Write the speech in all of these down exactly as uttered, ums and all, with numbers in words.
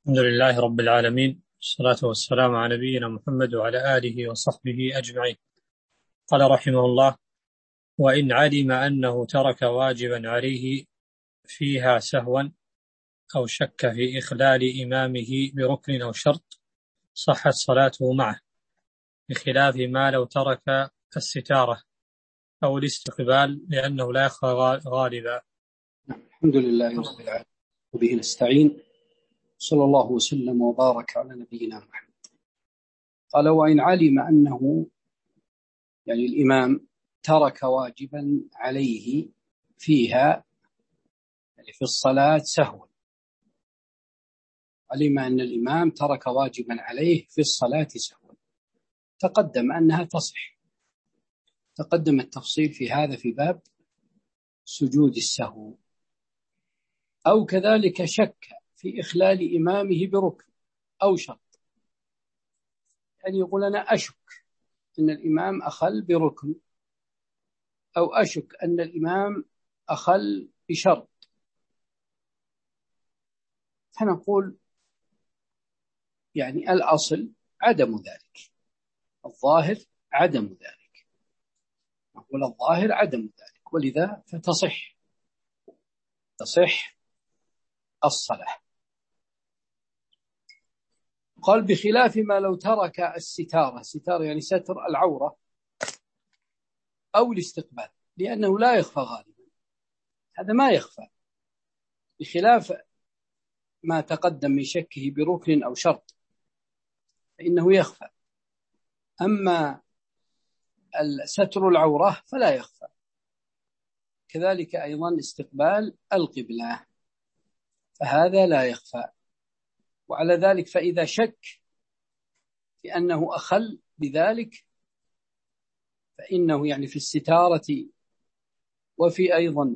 الحمد لله رب العالمين، والصلاة والسلام على نبينا محمد وعلى آله وصحبه أجمعين. قال رحمه الله: وإن علم أنه ترك واجبا عليه فيها سهوا أو شك في إخلال إمامه بركن أو شرط صحت صلاته معه، بخلاف ما لو ترك الستارة أو الاستقبال لأنه لا يخفى غالبا. الحمد لله رب العالمين وبه نستعين، صلى الله وسلم وبارك على نبينا محمد. قال: وإن علم أنه يعني الإمام ترك واجبا عليه فيها، يعني في الصلاة سهوا، علم أن الإمام ترك واجبا عليه في الصلاة سهوا، تقدم أنها تصح، تقدم التفصيل في هذا في باب سجود السهو. أو كذلك شك في إخلال إمامه بركن أو شرط، يعني يقول أنا أشك أن الإمام أخل بركن، أو أشك أن الإمام أخل بشرط، فنقول يعني الأصل عدم ذلك، الظاهر عدم ذلك، نقول الظاهر عدم ذلك، ولذا فتصح تصح الصلاة. قال: بخلاف ما لو ترك الستارة، ستارة يعني ستر العورة، أو الاستقبال، لأنه لا يخفى غالبا، هذا ما يخفى، بخلاف ما تقدم من شكه بركن أو شرط فإنه يخفى. أما ستر العورة فلا يخفى، كذلك أيضا استقبال القبلة فهذا لا يخفى. وعلى ذلك فإذا شك في أنه أخل بذلك فإنه يعني في الستارة وفي أيضا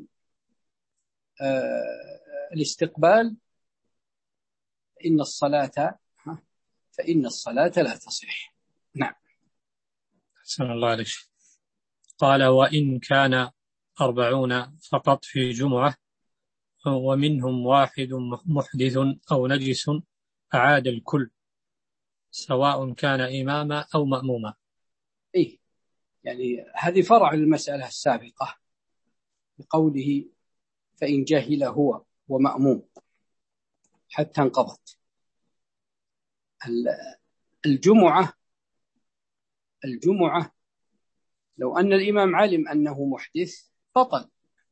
آه الاستقبال فإن الصلاة فإن الصلاة لا تصح. نعم. أحسن الله عليك. قال: وإن كان أربعون فقط في جمعة ومنهم واحد محدث أو نجس أعاد الكل سواء كان إماما أو مأموما. إيه، يعني هذه فرع المسألة السابقة بقوله فإن جهل هو ومأموم حتى انقضت. الجمعة الجمعة لو أن الإمام علم أنه محدث بطل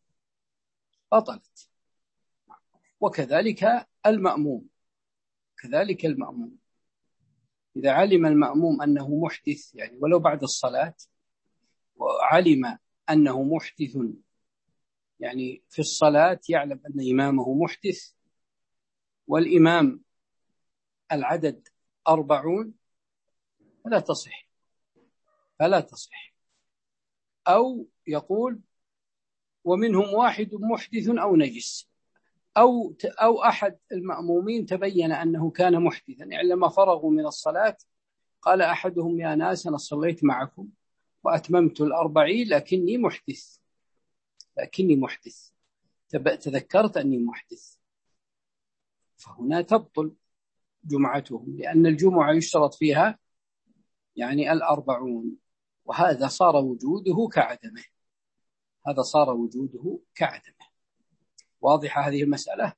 بطلت، وكذلك المأموم كذلك المأموم إذا علم المأموم أنه محدث، يعني ولو بعد الصلاة، وعلم أنه محدث يعني في الصلاة، يعلم أن إمامه محدث والإمام العدد أربعون، فلا تصح فلا تصح. أو يقول ومنهم واحد محدث أو نجس، أو أو أحد المأمومين تبين أنه كان محدثا، يعني لما فرغوا من الصلاة قال أحدهم يا ناس أنا صليت معكم وأتممت الأربعين لكني محدث لكني محدث تذكرت أني محدث، فهنا تبطل جمعتهم، لأن الجمعة يشترط فيها يعني الأربعون، وهذا صار وجوده كعدمه هذا صار وجوده كعدمه. واضحة هذه المسألة؟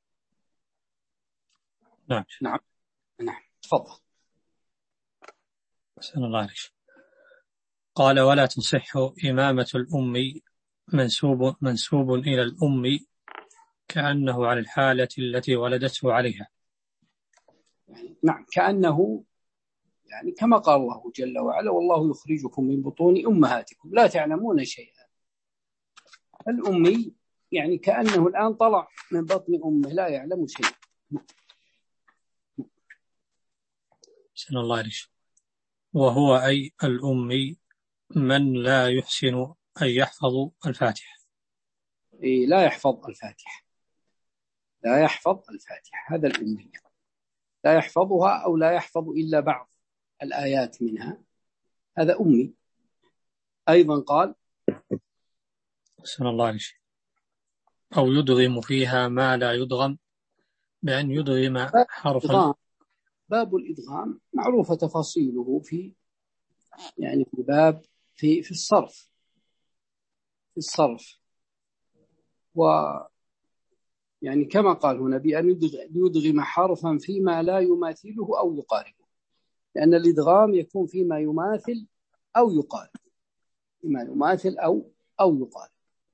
نعم نعم نعم تفضل. أحسن الله عليك. قال: ولا تصح إمامة الأم منسوب منسوب إلى الأم كأنه على الحالة التي ولدته عليها. يعني نعم، كأنه يعني كما قال الله جل وعلا والله يخرجكم من بطون أمهاتكم لا تعلمون شيئا. الأمي يعني كأنه الآن طلع من بطن أمه لا يعلم شيئا. أحسن الله عليك. وهو أي الأمي من لا يحسن أن يحفظ الفاتحة. إيه، لا يحفظ الفاتحة لا يحفظ الفاتحة هذا الأمي، لا يحفظها أو لا يحفظ إلا بعض الآيات منها، هذا أمي. أيضا قال أحسن الله عليك. أو يدغم فيها ما لا يدغم، بأن يدغم حرفا. باب الإدغام معروفة تفاصيله في يعني في باب في في الصرف في الصرف و يعني كما قال هنا بأن يدغم حرفا فيما لا يماثله أو يقاربه، لأن الإدغام يكون فيما يماثل أو يقارب، فيما يماثل أو أو يقارب،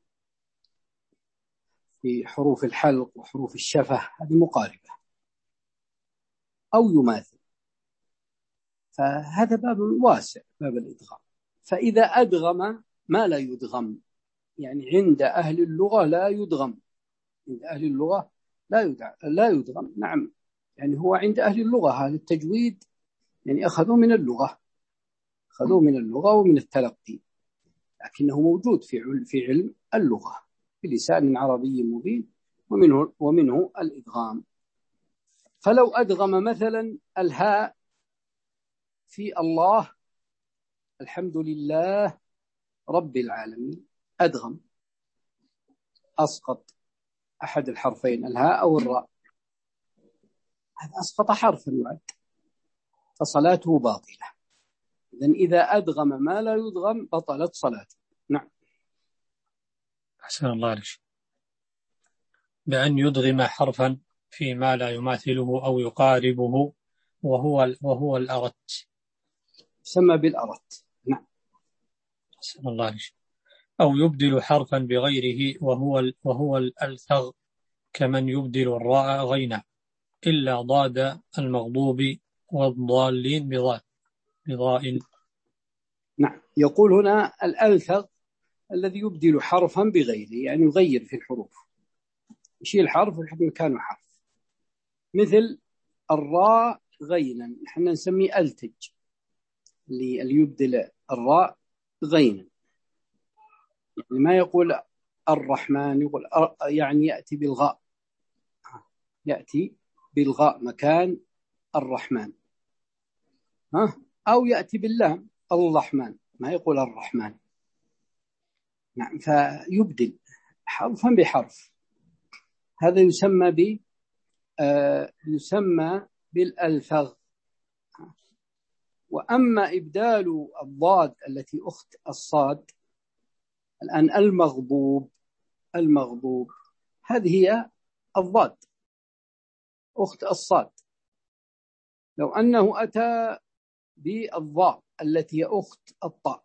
في حروف الحلق وحروف الشفة هذه مقاربة أو يماثل، فهذا باب واسع باب الإدغام. فإذا أدغم ما لا يدغم، يعني عند أهل اللغة لا يدغم، عند أهل اللغة لا يدغم لا يدغم نعم، يعني هو عند أهل اللغة هذا التجويد يعني أخذوا من اللغة أخذوا من اللغة ومن التلقي، لكنه موجود في علم في علم اللغة بلسان عربي مبين، ومنه ومنه الإدغام. فلو أدغم مثلا الهاء في الله الحمد لله رب العالمين، أدغم، أسقط أحد الحرفين الهاء أو الراء، هذا أسقط حرفا يعد، فصلاته باطلة. إذن إذا أدغم ما لا يدغم بطلت صلاته. نعم. أحسن الله عليك. بأن يدغم حرفا فيما لا يماثله أو يقاربه وهو وهو الأرت، يسمى بالأرت. نعم. أحسن الله عليك. أو يبدل حرفا بغيره وهو وهو الألثغ، كمن يبدل الراء غينا، إلا ضاد المغضوب والضالين بضاء بضاء. نعم. يقول هنا الألثغ الذي يبدل حرفا بغيره، يعني يغير في الحروف، يشيل حرف ويحط مكانه حرف، مثل الراء غينا نحن نسميه ألتج، اللي يبدل الراء غينا، يعني ما يقول الرحمن، يقول يعني يأتي بالغاء، يأتي بالغاء مكان الرحمن، ها، أو يأتي باللام الرحمن، ما يقول الرحمن. نعم. فيبدل حرفا بحرف، هذا يسمى ب آه يسمى بالألفغ. وأما إبدال الضاد التي أخت الصاد، الآن المغضوب، المغضوب هذه هي الضاد أخت الصاد، لو أنه أتى بالضاء التي هي أخت الطاء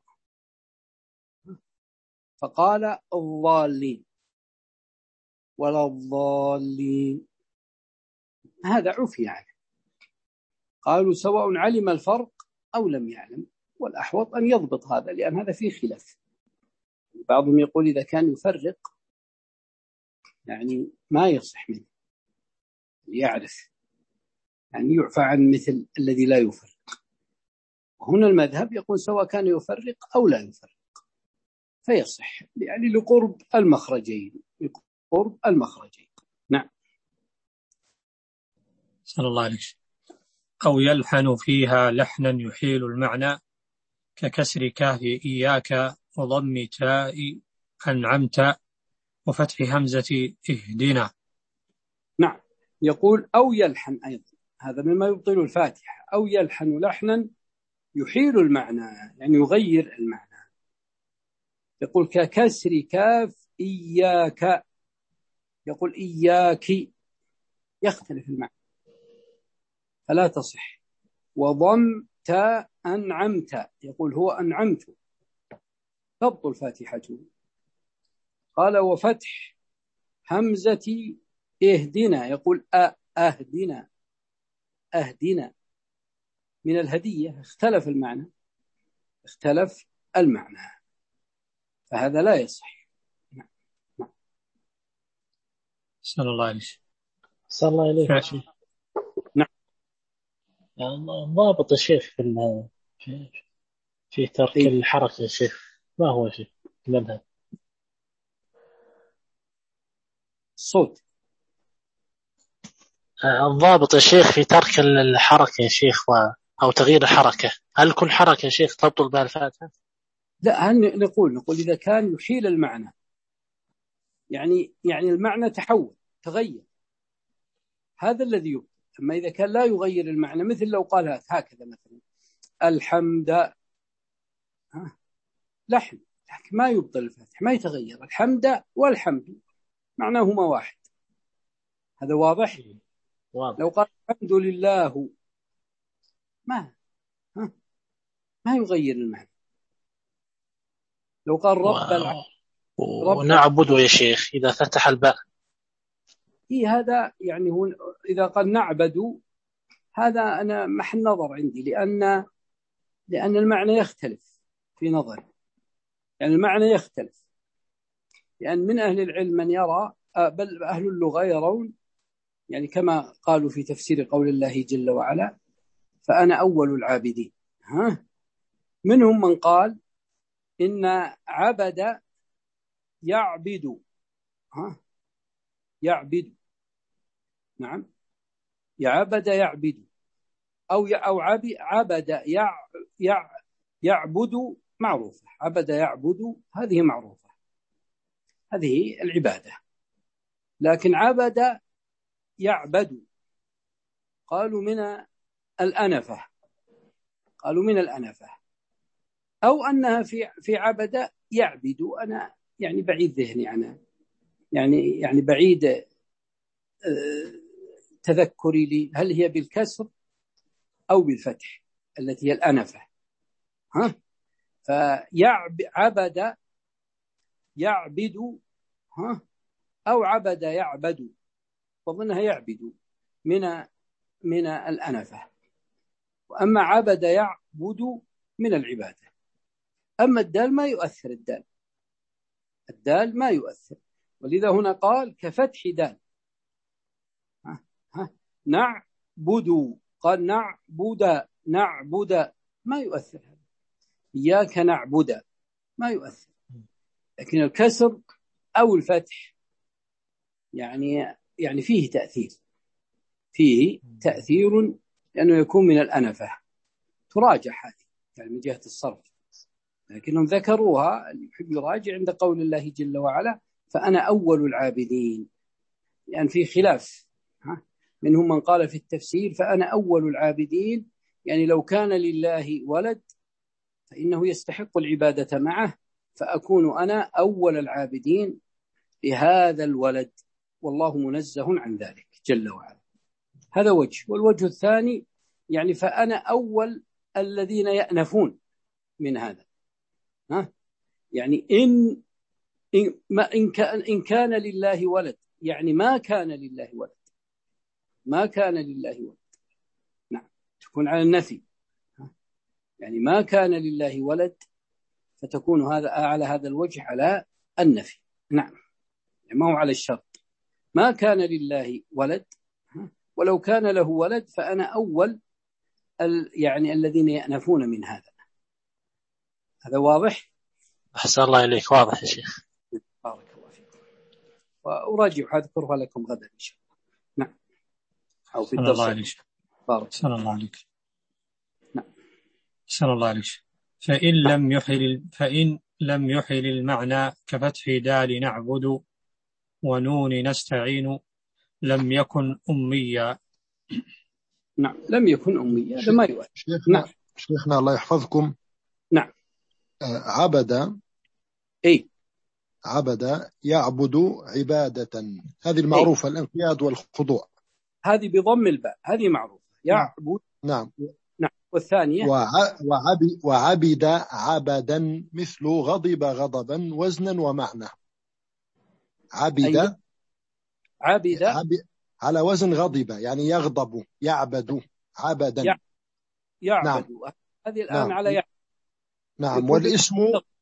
فقال الضالين ولا الضالين، هذا عفي عنه، قالوا سواء علم الفرق أو لم يعلم، والأحوط أن يضبط هذا، لأن هذا فيه خلاف. بعضهم يقول إذا كان يفرق يعني ما يصح منه، يعرف، يعني يعفى عن مثل الذي لا يفرق. وهنا المذهب يقول سواء كان يفرق أو لا يفرق فيصح، يعني لقرب المخرجين، لقرب المخرجين. نعم. صلى الله عليه وسلم. أو يلحن فيها لحنا يحيل المعنى، ككسر كاف إياك وضم تاء أنعمت وفتح همزة اهدنا. نعم. يقول أو يلحن أيضا، هذا مما يبطل الفاتحة، أو يلحن لحنا يحيل المعنى، يعني يغير المعنى. يقول ككسر كاف إياك، يقول إياك، يختلف المعنى فلا تصح. وضم تاء أنعمت، يقول هو أنعمت، تبطل فاتحته. قال وفتح همزة اهدنا، يقول أهدنا، أهدنا من الهدية، اختلف المعنى، اختلف المعنى، فهذا لا يصح. نعم. نعم. صلى الله عليه وسلم. صلى الله عليه وسلم. نعم. ضابط الشيخ في في, في ترك إيه؟ الحركة يا شيخ ما هو شيء المذهب؟ الصوت. الضابط يا شيخ في ترك الحركة يا شيخ و... أو تغيير الحركة، هل كل حركة يا شيخ تبطل بها الفاتحة؟ لا، هل نقول نقول إذا كان يحيل المعنى، يعني يعني المعنى تحول تغير، هذا الذي يبطل. أما إذا كان لا يغير المعنى، مثل لو قال هكذا مثلا الحمد، ها لحن، لكن ما يبطل الفتح، ما يتغير، الحمد والحمد معناهما واحد. هذا واضح؟ واضح. لو قال الحمد لله ما ها ما يغير المعنى. لو قال رب العالمين ونعبد يا شيخ إذا فتح الباء، إيه هذا يعني هو إذا قال نعبد، هذا أنا محل نظر عندي، لأن لأن المعنى يختلف في نظري، يعني المعنى يختلف، لأن من أهل العلم من يرى، بل أهل اللغة يرون، يعني كما قالوا في تفسير قول الله جل وعلا فأنا أول العابدين، ها منهم من قال إن عبد يعبد، ها يعبد، نعم يعبد يعبد، أو أو عبد يع يع يعبد معروفة، عبد يعبد هذه معروفة، هذه العبادة. لكن عبد يعبد قالوا من الأنفة، قالوا من الأنفة، أو أنها في في عبد يعبد. أنا يعني بعيد ذهني عنها، يعني يعني بعيد تذكري لي هل هي بالكسر أو بالفتح التي هي الأنفة، ها فيعبد يعبد، ها أو عبد يعبد، وظنها يعبد من من الأنفة. وأما عبد يعبد من العبادة. أما الدال ما يؤثر، الدال الدال ما يؤثر، ولذا هنا قال كفتح دال، ها ها نعبد، قال نعبد نعبد ما يؤثر، هذا إياك نعبد ما يؤثر. لكن الكسر أو الفتح يعني يعني فيه تأثير، فيه تأثير، لأنه يكون من الأنفة، تراجع هذه يعني من جهة الصرف، لكنهم ذكروها اللي يحب يراجع عند قول الله جل وعلا فأنا أول العابدين، يعني في خلاف، ها منهم من قال في التفسير فأنا أول العابدين، يعني لو كان لله ولد فإنه يستحق العبادة معه، فأكون أنا أول العابدين لهذا الولد، والله منزه عن ذلك جل وعلا. هذا وجه. والوجه الثاني يعني فأنا أول الذين يأنفون من هذا، ها يعني إن إن, ما إن, كان إن كان لله ولد، يعني ما كان لله ولد، ما كان لله ولد، نعم تكون على النفي، يعني ما كان لله ولد، فتكون هذا على هذا الوجه على النفي، نعم يعني ما هو على الشرط، ما كان لله ولد، ولو كان له ولد فأنا أول ال يعني الذين يأنفون من هذا. هذا واضح؟ أحسن الله إليك، واضح يا شيخ، بارك الله فيكم. وأراجع أذكرها لكم غدا إن شاء الله، نعم أو في الدرس. الله عليك. بارك الله عليك. نعم. صلى الله عليك. فإن لم يحل فإن لم يحل المعنى كفتح دال نعبد ونون نستعين لم يكن أميا. نعم لم يكن أميا، هذا ما يؤثر. شيخنا نعم. شيخنا الله يحفظكم. نعم. آه عبد أي عبد يعبد عبادة، هذه المعروفة، الانقياد والخضوع، هذه بضم الباء، هذه معروفة، يعبد. نعم نعم. والثانية وعبد, وعبد عبدا مثل غضب غضبا وزنا ومعنى. عبد أيوة. عبد عبد على وزن غضب، يعني يغضب، يعبد عبدا، يع... يعبد. نعم. هذه الآن نعم. على يعبد. نعم. والاسم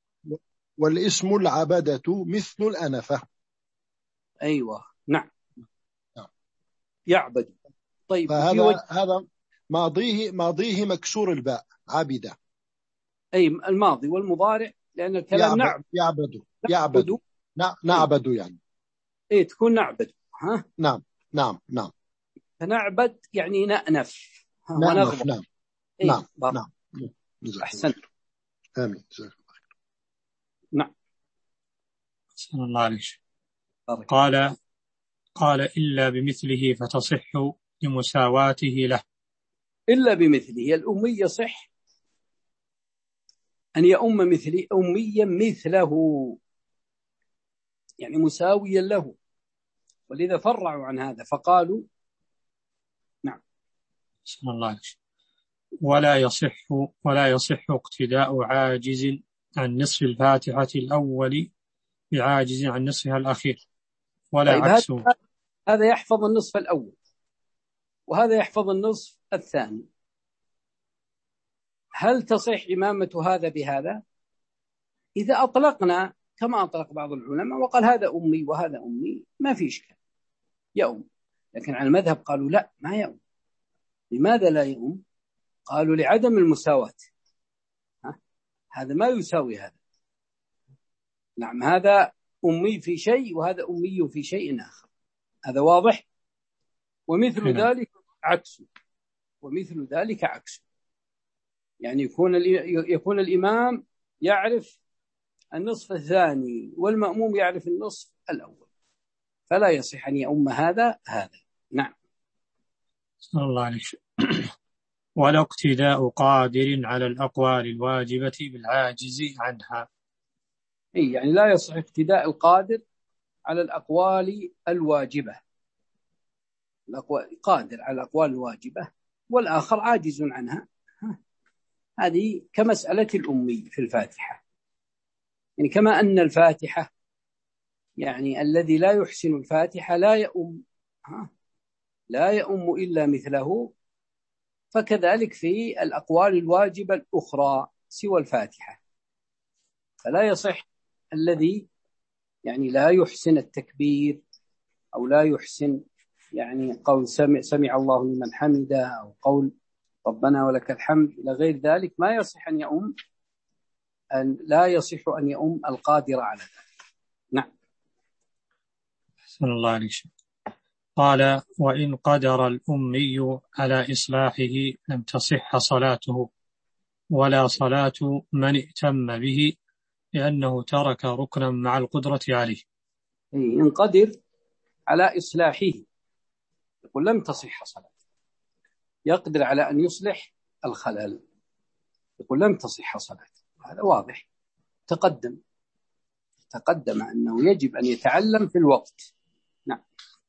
والاسم العبدة مثل الأنفة. أيوة نعم. نعم. يعبد. طيب فهذا وجه... هذا ماضيه ماضيه مكسور الباء، عبد. أي الماضي والمضارع، لأن الكلام يعبد نعبد يعبد يعبد نعبد يعني إيه تكون نعبد، ها نعم نعم نعم فنعبد يعني نأنف ونغضب. نعم إيه؟ نعم بار. نعم أحسن. آمين. نعم. أحسن الله عليك. قال قال إلا بمثله فتصح لمساواته له إلا بمثله. الأمي يصح أن يؤم مثلي أميا مثله، يعني مساويا له، ولذا فرعوا عن هذا فقالوا نعم. بسم الله. ولا يصح ولا يصح اقتداء عاجز عن نصف الفاتحة الأول بعاجز عن نصفها الأخير ولا طيب عكسه. هذا يحفظ النصف الأول وهذا يحفظ النصف الثاني، هل تصح إمامة هذا بهذا؟ إذا أطلقنا كما أطلق بعض العلماء وقال هذا أمي وهذا أمي ما في إشكال يؤم، لكن على المذهب قالوا لا ما يؤم. لماذا لا يؤم؟ قالوا لعدم المساواة، ها؟ هذا ما يساوي هذا. نعم هذا أمي في شيء وهذا أمي في شيء آخر، هذا واضح. ومثل هنا. ذلك عكسه ومثل ذلك عكسه، يعني يكون يكون الإمام يعرف النصف الثاني والمأموم يعرف النصف الأول، فلا يصح أن يؤم هذا هذا. نعم. صلى الله عليه وسلم. ولا اقتداء قادر على الأقوال الواجبة بالعاجز عنها. إيه يعني لا يصح اقتداء القادر على الأقوال الواجبة، الأقوال قادر على الأقوال الواجبة والآخر عاجز عنها، هذه كمسألة الأمي في الفاتحة، يعني كما أن الفاتحة يعني الذي لا يحسن الفاتحة لا يؤم لا يؤم إلا مثله، فكذلك في الأقوال الواجبة الأخرى سوى الفاتحة، فلا يصح الذي يعني لا يحسن التكبير أو لا يحسن يعني قول سمع, سمع الله لمن حمده أو قول ربنا ولك الحمد إلى غير ذلك، ما يصح أن يؤم أن لا يصح أن يؤم القادر على ذلك. نعم. أحسن الله عليك. قال وإن قدر الأمي على إصلاحه لم تصح صلاته ولا صلاة من ائتم به لأنه ترك ركنا مع القدرة عليه. إن قدر على إصلاحه يقول لم تصح صلاته، يقدر على أن يصلح الخلل يقول لم تصح صلاته، هذا واضح تقدم تقدم أنه يجب أن يتعلم في الوقت. نعم.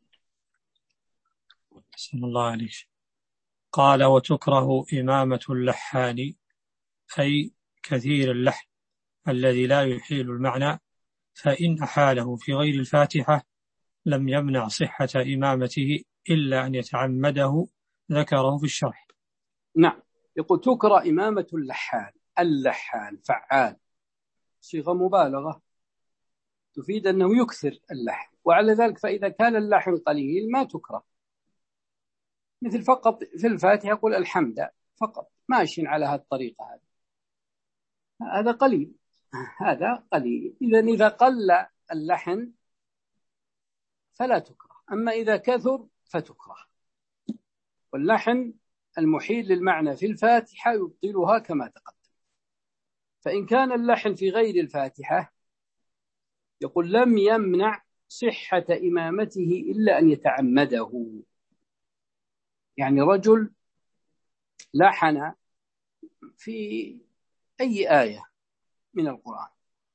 بسم الله عليك. قال وتكره إمامة اللحان أي كثير اللحن الذي لا يحيل المعنى، فإن أحاله في غير الفاتحة لم يمنع صحة إمامته إلا أن يتعمده، ذكره في الشرح. نعم. يقول تكره إمامة اللحان، اللحان فعال صيغة مبالغة تفيد أنه يكثر اللحن، وعلى ذلك فإذا كان اللحن قليل ما تكره، مثل فقط في الفاتحة يقول الحمد فقط ماشي على هذه الطريقة، هذا هذا قليل هذا قليل. إذا إذا قل اللحن فلا تكره، أما إذا كثر فتكره، واللحن المحيل للمعنى في الفاتحة يبطلها كما تقدم. فإن كان اللحن في غير الفاتحة يقول لم يمنع صحة إمامته إلا أن يتعمده، يعني رجل لحن في أي آية من القرآن،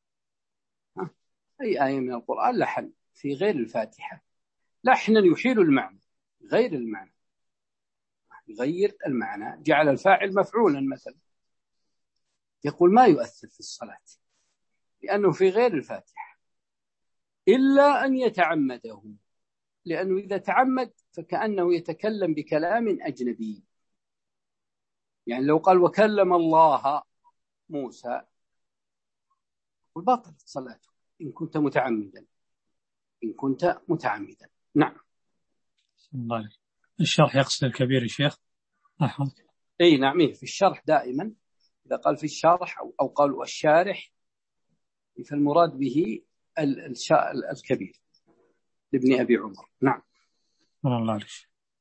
أي آية من القرآن لحن في غير الفاتحة لحنا يحيل المعنى غير المعنى، يغير المعنى، جعل الفاعل مفعولا مثلا، يقول ما يؤثر في الصلاة لأنه في غير الفاتحة إلا أن يتعمده، لأنه إذا تعمد فكأنه يتكلم بكلام أجنبي، يعني لو قال وكلم الله موسى والباطل صلاته إن كنت متعمدا إن كنت متعمدا. نعم. الله. الشرح يقصد الكبير يا شيخ أحمد. أي نعم في الشرح دائما إذا قال في الشرح أو, أو قالوا الشارح فالمراد به الكبير لابن أبي عمر. نعم. الله عليك.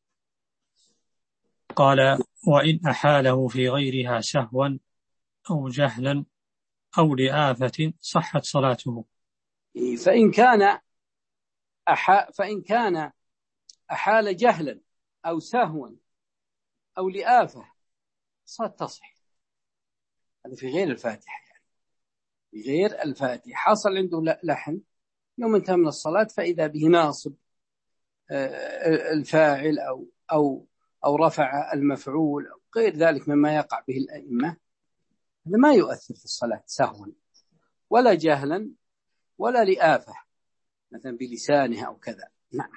قال وإن أحاله في غيرها سهوا أو جهلا أو لآفة صحت صلاته. فإن كان أحا فإن كان أحال جهلا أو سهوا أو لآفة الصلاة تصح. هذا في غير الفاتحة، يعني في غير الفاتحة حصل عنده لحن يوم انتهى من الصلاة فإذا به ناصب الفاعل أو أو أو رفع المفعول أو غير ذلك مما يقع به الأئمة، هذا ما يؤثر في الصلاة سهوا ولا جهلا ولا لآفة مثلا بلسانه أو كذا. نعم.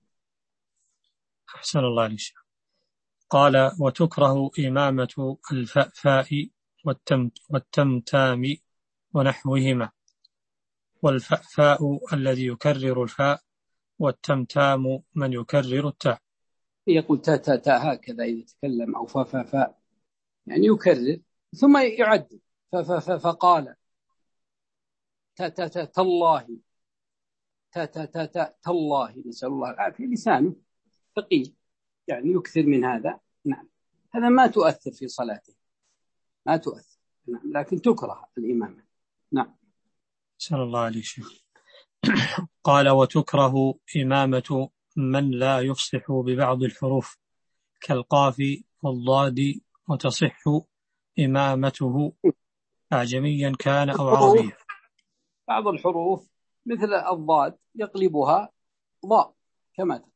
أحسن الله عليك. قال: وتكره إمامة الفأفاء والتمتام ونحوهما. والفأفاء الذي يكرر الفاء، والتمتام من يكرر التاء. يقول تا تا تا هكذا إذا تكلم، أو فا فا فا يعني يكرر ثم يعد فا فا فا فقال تا تا تا تالله تا تا تا تا تالله، نسأل الله العافية. لسانه ثقيل يعني يكثر من هذا. نعم، هذا ما تؤثر في صلاته، ما تؤثر. نعم، لكن تكره الإمامة. نعم. صلى الله عليه وسلم. قال: وتكره إمامة من لا يفصح ببعض الحروف كالقاف والضاد، وتصح إمامته أعجميا كان أو عربيا. بعض الحروف مثل الضاد يقلبها ضاء كما تقول،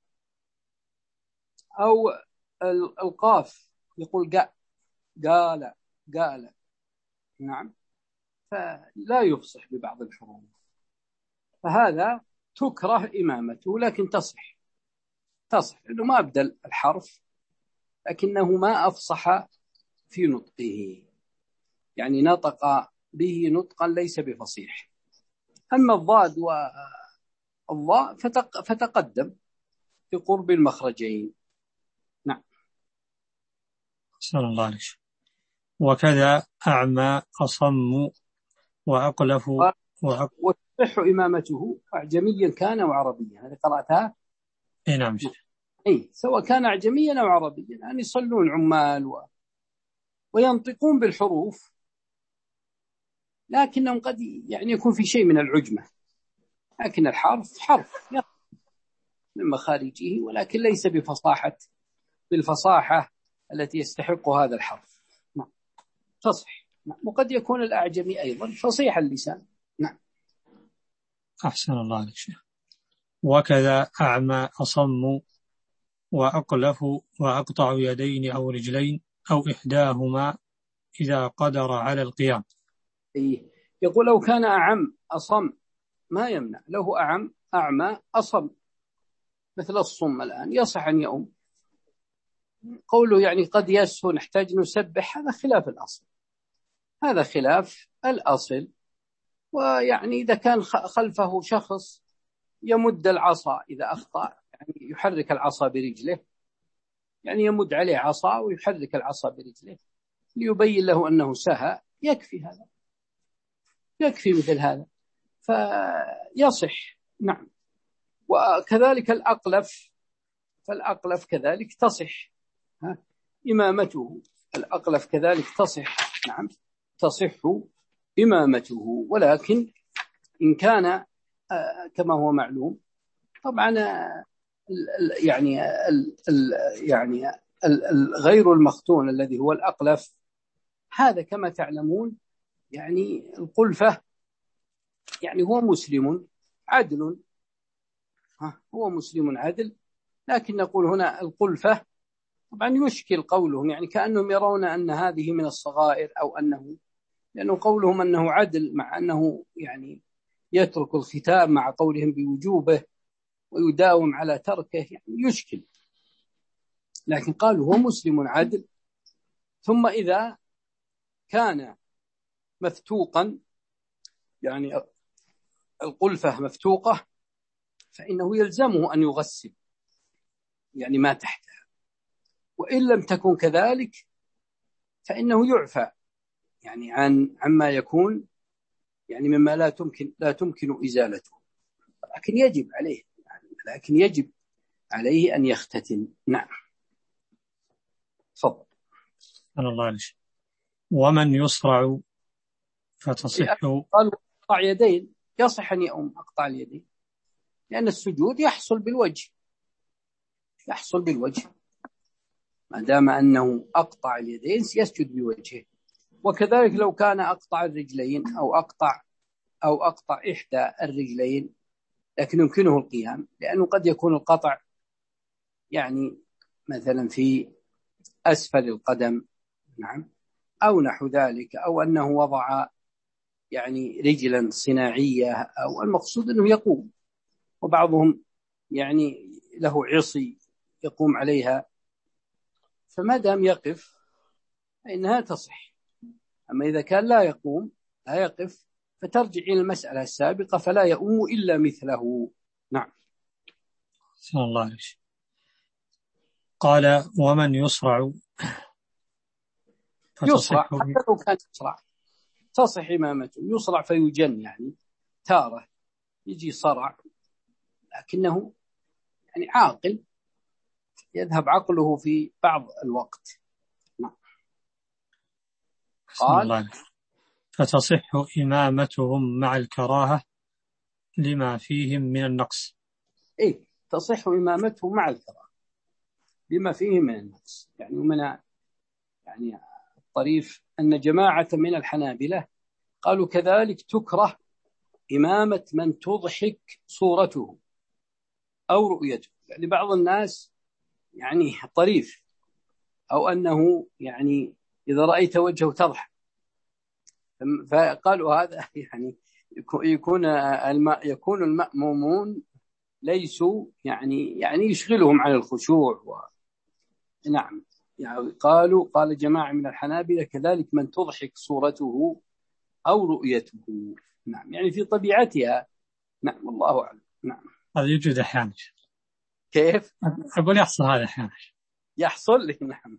أو القاف يقول قاء قال قال. نعم، فلا يفصح ببعض الحروف، فهذا تكره إمامته، لكن تصح تصح إنه ما أبدل الحرف لكنه ما أفصح في نطقه، يعني نطق به نطقا ليس بفصيح. أما الضاد والضاء فتقدم في قرب المخرجين. نعم. صلى الله عليه وسلم. وكذا أعمى أصم وأقلف وتصح إمامته أعجميا كان أو عربيا. هذه قرأتها؟ إيه نعم. أي سواء كان أعجميا أو عربيا، يعني يصلون عمال و... وينطقون بالحروف، لكنهم قد يعني يكون في شيء من العجمة، لكن الحرف حرف من مخارجه، ولكن ليس بفصاحة بالفصاحة التي يستحق هذا الحرف. نعم، تصح. نعم. وقد يكون الأعجمي أيضا فصيح اللسان. نعم. أحسن الله عليك شيخ. وكذا أعمى أصم وأقلف وأقطع يدين أو رجلين أو إحداهما إذا قدر على القيام. إيه. يقول لو كان أعم أصم ما يمنع، له أعم أعمى أصم مثل الصم الآن يصح أن يؤم. قوله يعني قد يسهو نحتاج نسبح، هذا خلاف الأصل، هذا خلاف الأصل. ويعني إذا كان خلفه شخص يمد العصا إذا أخطأ، يعني يحرك العصا برجله، يعني يمد عليه عصا ويحرك العصا برجله ليبين له أنه سهى، يكفي هذا، يكفي مثل هذا فيصح. نعم. وكذلك الأقلف، فالأقلف كذلك تصح ها إمامته، الأقلف كذلك تصح. نعم، تصح إمامته، ولكن إن كان كما هو معلوم طبعا يعني ال ال يعني غير المختون الذي هو الأقلف، هذا كما تعلمون يعني القلفة يعني هو مسلم عدل، هو مسلم عدل، لكن نقول هنا القلفة طبعا يشكل قولهم، يعني كأنهم يرون أن هذه من الصغائر، أو أنه لأنه قولهم أنه عدل مع أنه يعني يترك الختام مع قولهم بوجوبه ويداوم على تركه، يعني يشكل. لكن قالوا هو مسلم عدل. ثم إذا كان مفتوقا، يعني القلفة مفتوقة، فإنه يلزمه أن يغسل يعني ما تحتها، وإن لم تكن كذلك فإنه يعفى يعني عن عما يكون يعني مما لا تمكن لا تمكن إزالته، لكن يجب عليه يعني لكن يجب عليه أن يختتن. نعم. تفضل. أنا الله عليك. ومن يصرع فتصح. قال أقطع يدين، يصح أن يؤم أقطع اليدين، لأن السجود يحصل بالوجه، يحصل بالوجه، ما دام أنه أقطع اليدين يسجد بوجهه. وكذلك لو كان أقطع الرجلين أو أقطع أو أقطع إحدى الرجلين لكن يمكنه القيام، لأنه قد يكون القطع يعني مثلا في أسفل القدم، نعم، أو نحو ذلك، أو أنه وضع يعني رجلا صناعية، أو المقصود أنه يقوم، وبعضهم يعني له عصي يقوم عليها، فما دام يقف فإنها تصح. أما إذا كان لا يقوم لا يقف فترجع إلى المسألة السابقة، فلا يؤم إلا مثله. نعم. صلى الله عليه وسلم. قال ومن يصرع يصرع فتصح حتى لو كان يصرع تصح إمامته، يصرع فيجن، يعني تارة يجي صرع لكنه يعني عاقل يذهب عقله في بعض الوقت. نعم. قال فتصح إمامتهم مع الكراهة لما فيهم من النقص. إيه، تصح إمامتهم مع الكراهة لما فيه من النقص. يعني من يعني الطريف أن جماعة من الحنابلة قالوا كذلك تكره إمامة من تضحك صورته أو رؤيته. يعني بعض الناس يعني طريف، أو أنه يعني إذا رأيت وجهه تضحك، فقالوا هذا يعني يكون يكون المأمومون ليسوا يعني يعني يشغلهم عن الخشوع و... نعم. يعني قالوا قال جماعة من الحنابلة كذلك من تضحك صورته أو رؤيته. نعم، يعني في طبيعتها. نعم، والله أعلم. نعم. هذا يوجد أحيانا. كيف؟ أقول يحصل هذا أحيانا. يحصل لي. نعم.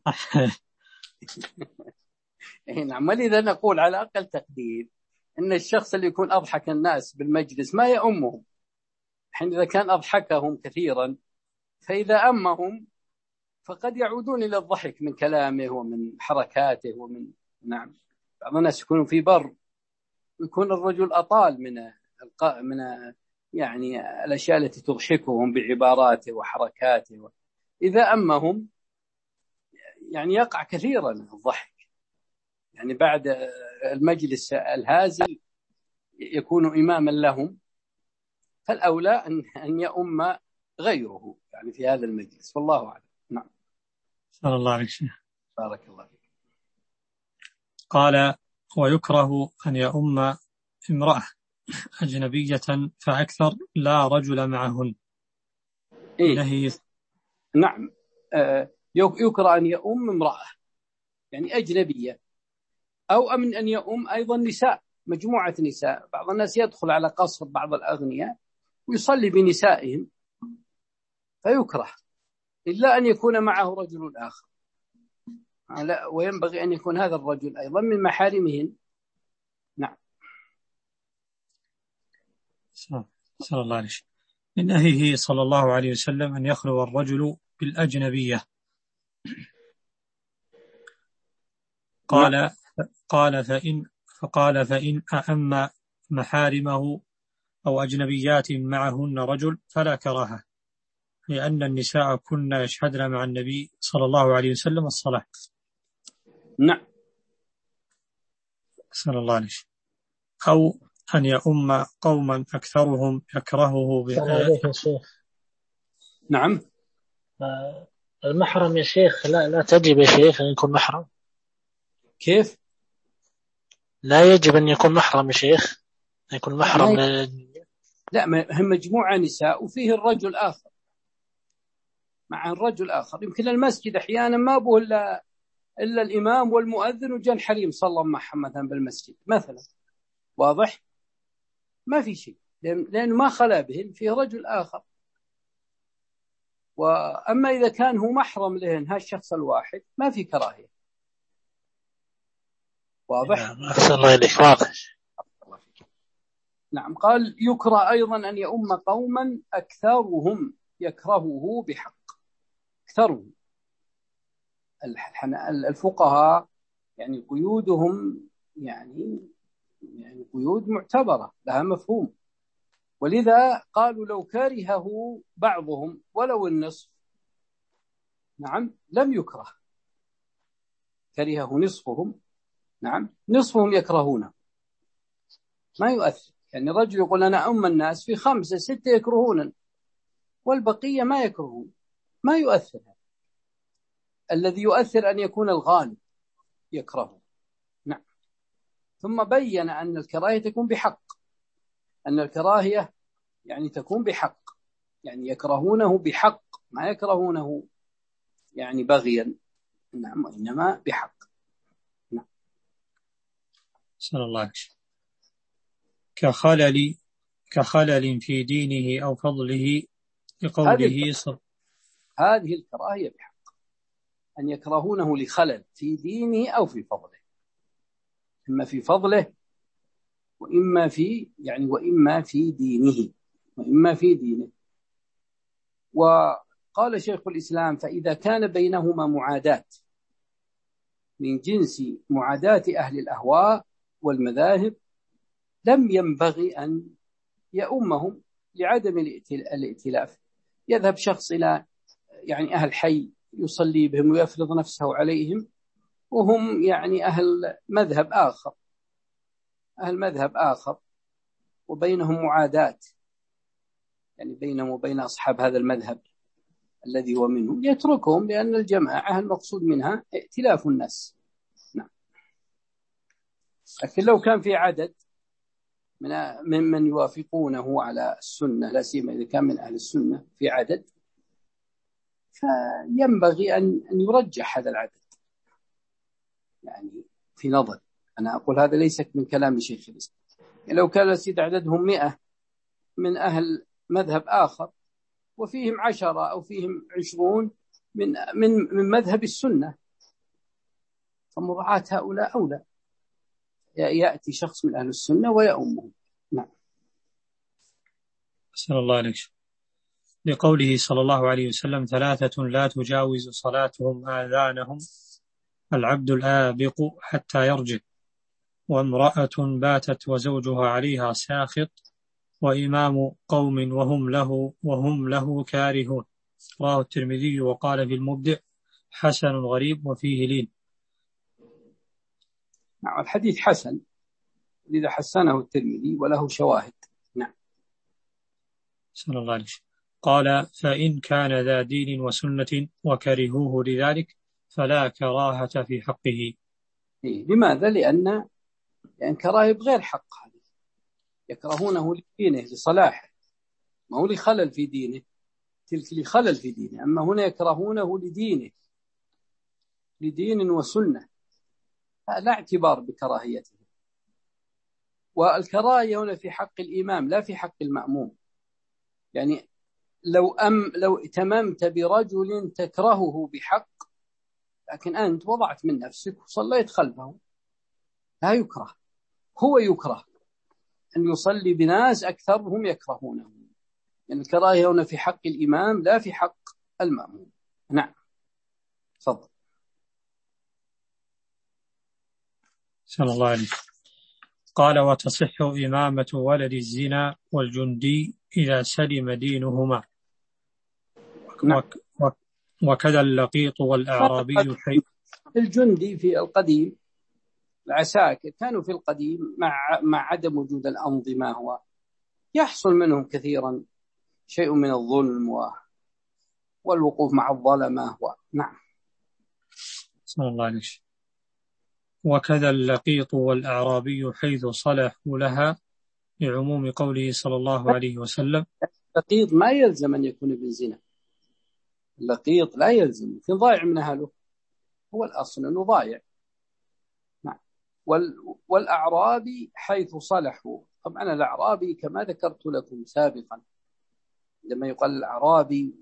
نعم. ولذا نقول على أقل تقدير إن الشخص اللي يكون أضحك الناس بالمجلس ما يأمهم، حين إذا كان أضحكهم كثيرا فإذا أمهم فقد يعودون إلى الضحك من كلامه ومن حركاته ومن نعم. بعض الناس يكونوا في بر ويكون الرجل أطال من الق... من يعني الأشياء التي تضحكهم بعباراته وحركاته، إذا أمهم يعني يقع كثيرا الضحك، يعني بعد المجلس الهازل يكون إماما لهم، فالأولى أن أن يؤم غيره يعني في هذا المجلس، والله أعلم. نعم. صلى الله عليه وسلم. بارك الله فيك. قال ويكره أن يؤم امرأة أجنبية فأكثر لا رجل معهن. إيه؟ نهي. نعم. آه يكره أن يؤم امرأة يعني أجنبية، أو أمن أن يؤم أيضا نساء، مجموعة نساء. بعض الناس يدخل على قصر بعض الأغنياء ويصلي بنسائهم فيكره، إلا أن يكون معه رجل آخر، لا، وينبغي أن يكون هذا الرجل أيضا من محارمهن. نعم. صلى الله عليه وسلم. من نهيه صلى الله عليه وسلم أن يخلو الرجل بالأجنبية. قال نعم. قال فإن فقال فإن أأم محارمه أو أجنبيات معهن رجل فلا كراهة، لأن النساء كنا يشهدن مع النبي صلى الله عليه وسلم الصلاة. نعم. صلى الله عليه وسلم. أو أن يؤم قوما أكثرهم يكرهه عليك يا شيخ. نعم. المحرم يا شيخ لا لا تجب يا شيخ أن يكون محرم. كيف؟ لا يجب أن يكون محرم يا شيخ، أن يكون محرم. لا، هم مجموعة نساء وفيه الرجل آخر مع الرجل آخر. يمكن المسجد أحيانا ما به إلا إلا الإمام والمؤذن وجن حريم صلى معهم مثلا بالمسجد مثلا، واضح؟ ما في شيء، لأنه ما خلا بهن، فيه رجل آخر. وأما إذا كان هو محرم لهن هالشخص الواحد ما في كراهية، واضح؟ أحسن الله إليك، واضح. نعم. قال يكره أيضا أن يؤم قوما أكثرهم يكرهه بحق. أكثرهم الفقهاء يعني قيودهم يعني يعني قيود معتبرة لها مفهوم، ولذا قالوا لو كرهه بعضهم ولو النصف نعم لم يكره، كرهه نصفهم، نعم نصفهم يكرهونه، ما يؤثر. يعني رجل يقول أنا أم الناس، في خمسة ستة يكرهون والبقية ما يكرهون، ما يؤثر. الذي يؤثر أن يكون الغالب يكرهه. نعم. ثم بين أن الكراهية تكون بحق، أن الكراهية يعني تكون بحق، يعني يكرهونه بحق، ما يكرهونه يعني بغيا، نعم، وإنما بحق. نعم. صلى الله عليه وسلم. كخلل كخلل في دينه أو فضله، لقوله صلى هذه الكراهية بحق، أن يكرهونه لخلل في دينه أو في فضله، إما في فضله وإما في يعني وإما في دينه وإما في دينه. وقال شيخ الإسلام: فإذا كان بينهما معاداة من جنس معاداة أهل الأهواء والمذاهب، لم ينبغي أن يؤمهم لعدم الائتلاف. يذهب شخص إلى يعني أهل حي يصلي بهم ويفرض نفسه عليهم، وهم يعني أهل مذهب آخر أهل مذهب آخر وبينهم معاداة، يعني بينهم وبين أصحاب هذا المذهب الذي هو منهم، يتركهم، لأن الجماعة المقصود منها ائتلاف الناس. نعم. لكن لو كان في عدد من ممن يوافقونه على السنة، لا سيما إذا كان من أهل السنة في عدد، فينبغي أن أن يرجح هذا العدد. يعني في نظر أنا أقول هذا ليس من كلام شيخ الإسلام، يعني لو كان سيد عددهم مئة من أهل مذهب آخر وفيهم عشرة أو فيهم عشرون من من من مذهب السنة، فمراعاة هؤلاء أولى. يأتي شخص من أهل السنة ويؤمهم. نعم. صلى الله عليه وسلم. لقوله صلى الله عليه وسلم: ثلاثة لا تجاوز صلاتهم آذانهم، العبد الآبق حتى يرجع، وامرأة باتت وزوجها عليها ساخط، وإمام قوم وهم له وهم له كارهون. رواه الترمذي وقال في المبدع: حسن غريب وفيه لين. نعم، الحديث حسن، لذا حسنه الترمذي وله شواهد. نعم. صلى الله عليه وسلم. قال: فإن كان ذا دين وسنة وكرهوه لذلك فلا كراهة في حقه. إيه؟ لماذا؟ لأن يعني كراهة بغير حق، يكرهونه لدينه لصلاحه، ما هو لخلل في دينه، تلك لخلل في دينه، أما هنا يكرهونه لدينه، لدين وسنة، لا اعتبار بكراهيته. والكراهية هنا في حق الإمام لا في حق المأموم. يعني لو أم لو اتممت برجل تكرهه بحق، لكن أنت وضعت من نفسك وصليت خلفه، لا يكره، هو يكره أن يصلي بناس أكثرهم يكرهونه. يعني الكراهية هنا في حق الإمام لا في حق المأموم. نعم. تفضل. صلى الله عليه وسلم. قال: وتصح إمامة ولد الزنا والجندي إذا سلم دينهما. نعم. وكذا اللقيط والأعرابي حي. الجندي في القديم، العساكر كانوا في القديم مع مع عدم وجود الأنظمة هو يحصل منهم كثيرا شيء من الظلم و... والوقوف مع الظلمة و... نعم. صلى الله عليه وسلم. وكذا اللقيط والأعرابي حيث صلحوا لها، لعموم قوله صلى الله عليه وسلم: اللقيط ما يلزم أن يكون ابن زنا، اللقيط لا يلزم، في ضايع من أهله، هو الأصل أنه ضايع. نعم. وال... والأعرابي حيث صلحوا. طبعا الأعرابي كما ذكرت لكم سابقا، لما يقال الأعرابي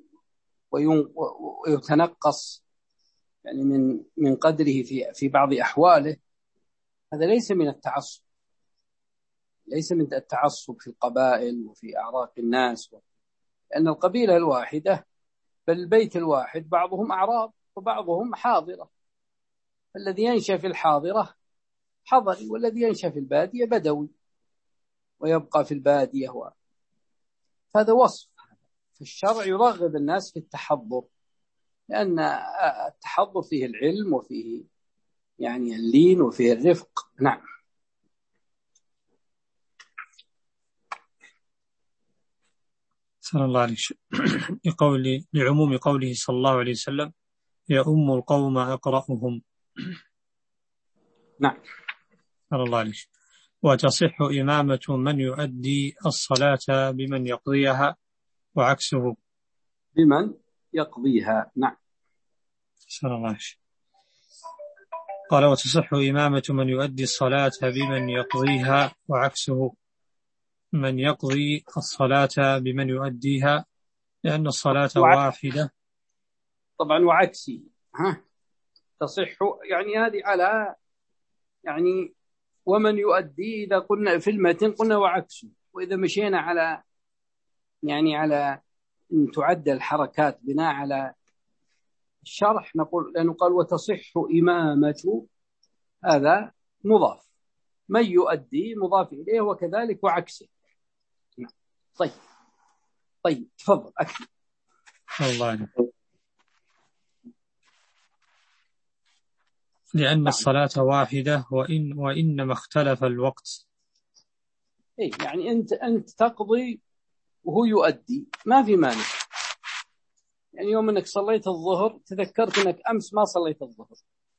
ويتنقص يعني من من قدره في في بعض أحواله، هذا ليس من التعصب، ليس من التعصب في القبائل وفي أعراق الناس، لأن القبيلة الواحدة بل البيت الواحد بعضهم أعراب وبعضهم حاضرة، فالذي ينشأ في الحاضرة حضري، والذي ينشأ في البادية بدوي ويبقى في البادية هو. هذا وصف، فالشرع يرغب الناس في التحضر لأن التحضر فيه العلم وفيه يعني اللين وفيه الرفق. نعم. صلى الله عليه وسلم لقول لعموم قوله صلى الله عليه وسلم يؤم القوم أقرأهم. نعم. صلى الله عليه وسلم. وتصح إمامة من يؤدي الصلاة بمن يقضيها وعكسه. بمن يقضيها. نعم. صلى الله عليه وسلم. قال وتصح إمامة من يؤدي الصلاة بمن يقضيها وعكسه. من يقضي الصلاة بمن يؤديها لأن الصلاة واحدة. طبعا وعكسي ها تصح يعني هذه على يعني ومن يؤدي إذا قلنا في المتن قلنا وعكسه، وإذا مشينا على يعني على أن تعد الحركات بناء على الشرح نقول لأنه قال وتصح إمامة هذا مضاف، من يؤدي مضاف إليه وكذلك وعكسه. طيب طيب تفضل أكمل. الله عليك. لأن الصلاة واحدة وإن وإنما اختلف الوقت. إيه يعني أنت أنت تقضي وهو يؤدي ما في مانع. يعني يوم أنك صليت الظهر تذكرت أنك أمس ما صليت الظهر،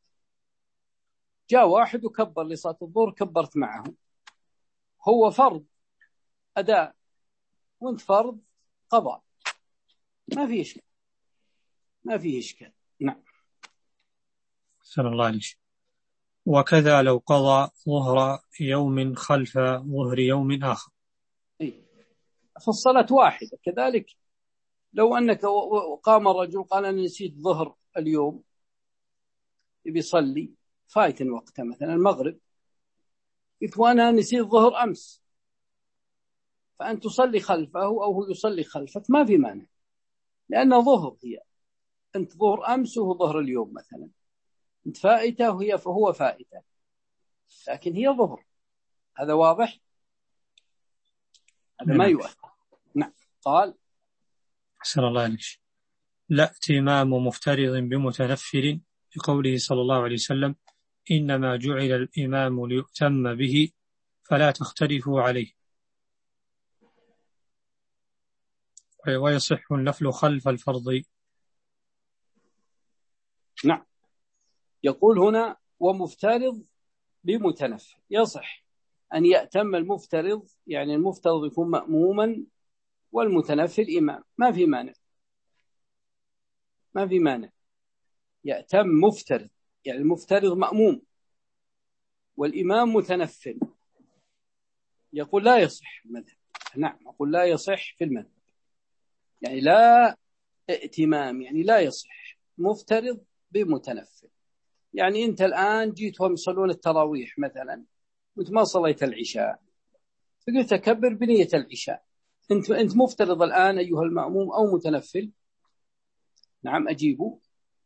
جاء واحد وكبر لصلاة الظهر كبرت معه، هو فرض أداء وانت فرض قضاء، ما في إشكال ما في إشكال. نعم. صلى الله عليه وسلم. وكذا لو قضى ظهر يوم خلف ظهر يوم آخر. إيه. فالصلاة واحدة. كذلك لو أنك قام الرجل قال أنا نسيت ظهر اليوم بيصلي فايت وقته مثلا المغرب، قلت وأنا نسيت ظهر أمس، فأن تصلي خلفه أو هو يصلي خلفك ما في مانع، لأنه ظهر هي أنت ظهر أمس وهو ظهر اليوم مثلا، أنت فائته وهي فهو فائته، لكن هي ظهر. هذا واضح. هذا ما يؤثر. نعم. قال صلى الله عليه وسلم لا ائتمام مفترض بمتنفل بقوله صلى الله عليه وسلم إنما جعل الإمام ليؤتم به فلا تختلفوا عليه. ويصح النفل خلف الفرض. نعم. يقول هنا ومفترض بمتنفل، يصح أن يأتم المفترض، يعني المفترض يكون مأموما والمتنفل إمام، ما في مانع ما في مانع يأتم مفترض، يعني المفترض مأموم والإمام متنفل. يقول لا يصح المذهب. نعم. يقول لا يصح في المذهب، يعني لا ائتمام، يعني لا يصح مفترض بمتنفل. يعني أنت الآن جيتهم يصلون التراويح مثلا وأنت ما صليت العشاء، فقلت أكبر بنية العشاء، أنت أنت مفترض الآن أيها المأموم أو متنفل؟ نعم أجيبوا.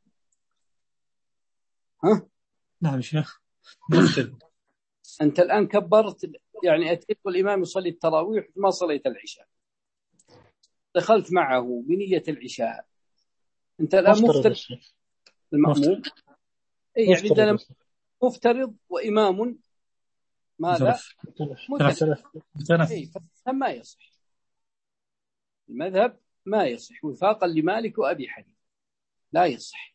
ها؟ نعم شيخ مفترض. أنت الآن كبرت، يعني أتيت والإمام يصلي التراويح ما صليت العشاء، دخلت معه بنية العشاء، أنت الآن مفترض المأموم. أي يعني عندنا مفترض وإمام ماذا؟ متنفل. أي فما يصح المذهب، ما يصح وفاقا لمالك وأبي حنيفة لا يصح.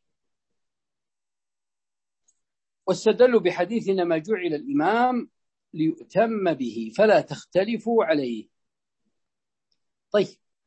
واستدلوا بحديث إنما جعل الإمام ليؤتم به فلا تختلفوا عليه. طيب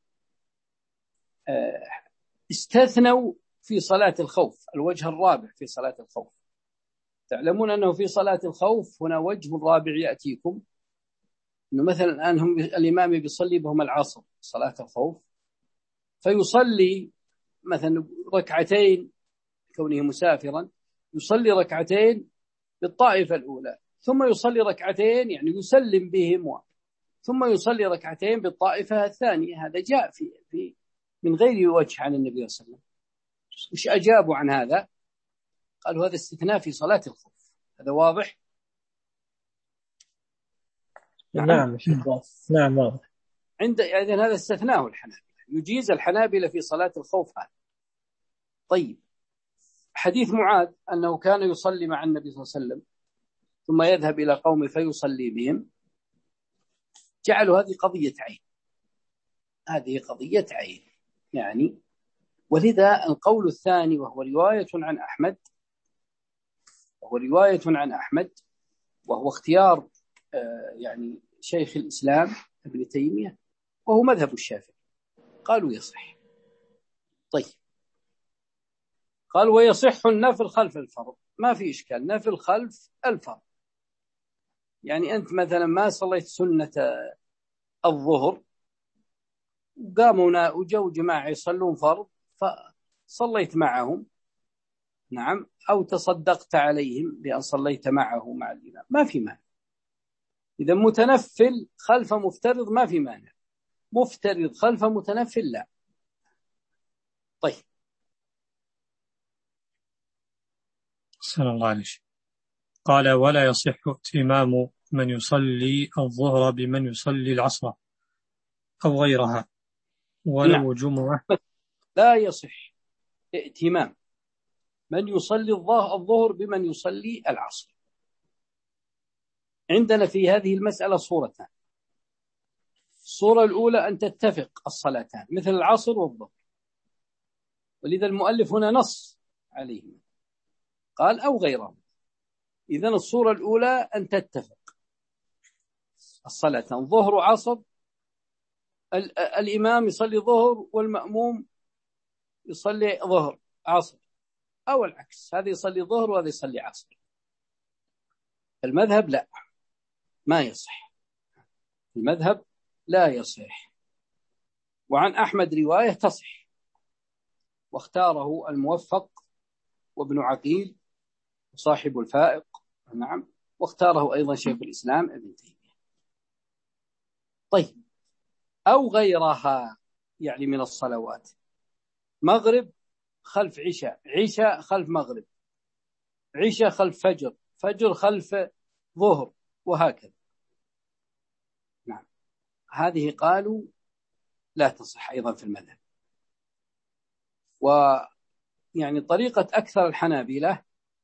استثنوا في صلاة الخوف، الوجه الرابع في صلاة الخوف. تعلمون أنه في صلاة الخوف هنا وجه رابع يأتيكم، أنه مثلا الآن هم الإمام بيصلي بهم العصر صلاة الخوف، فيصلي مثلا ركعتين كونه مسافرا، يصلي ركعتين بالطائفة الأولى ثم يصلي ركعتين يعني يسلم بهم ثم يصلي ركعتين بالطائفة الثانية. هذا جاء في في من غير وجه عن النبي صلى الله عليه وسلم. وش أجابوا عن هذا؟ قالوا هذا استثناء في صلاة الخوف. هذا واضح؟ نعم نعم, نعم واضح. عند إذن هذا استثناء الحنابلة، يجيز الحنابلة في صلاة الخوف هذا. طيب، حديث معاذ أنه كان يصلي مع النبي صلى الله عليه وسلم ثم يذهب إلى قومه فيصلي بهم، جعلوا هذه قضية عين، هذه قضية عين يعني. ولذا القول الثاني وهو رواية عن أحمد، وهو رواية عن أحمد وهو اختيار يعني شيخ الإسلام ابن تيمية وهو مذهب الشافعي، قالوا يصح. طيب، قال ويصح النفل خلف الفرض، ما في إشكال، نفل خلف الفرض. يعني أنت مثلا ما صليت سنة الظهر وقاموا وجو جماعة يصلون فرض فصليت معهم، نعم، أو تصدقت عليهم بأن صليت معه مع الإمام، ما في مانع. إذا متنفل خلف مفترض ما في مانع، مفترض خلف متنفل لا. طيب، صلى الله عليه وسلم. قال ولا يصح ائتمام من يصلي الظهر بمن يصلي العصر أو غيرها ولو نعم. جمعة. لا يصح ائتمام من يصلي الظهر بمن يصلي العصر. عندنا في هذه المسألة صورتان. الصورة الأولى أن تتفق الصلاتان مثل العصر والظهر، ولذا المؤلف هنا نص عليهما، قال أو غيرهم. إذن الصورة الأولى أن تتفق الصلاتان ظهر وعصر، الإمام يصلي ظهر والمأموم يصلي ظهر عصر، أو العكس، هذا يصلي ظهر وهذا يصلي عصر. المذهب لا، ما يصح، المذهب لا يصح. وعن أحمد رواية تصح، واختاره الموفق وابن عقيل وصاحب الفائق، نعم، واختاره أيضا شيخ الإسلام ابن تيمية. طيب، أو غيرها يعني من الصلوات، مغرب خلف عشاء، عشاء خلف مغرب، عشاء خلف فجر، فجر خلف ظهر، وهكذا. نعم، هذه قالوا لا تصح أيضا في المذهب. ويعني طريقة أكثر الحنابلة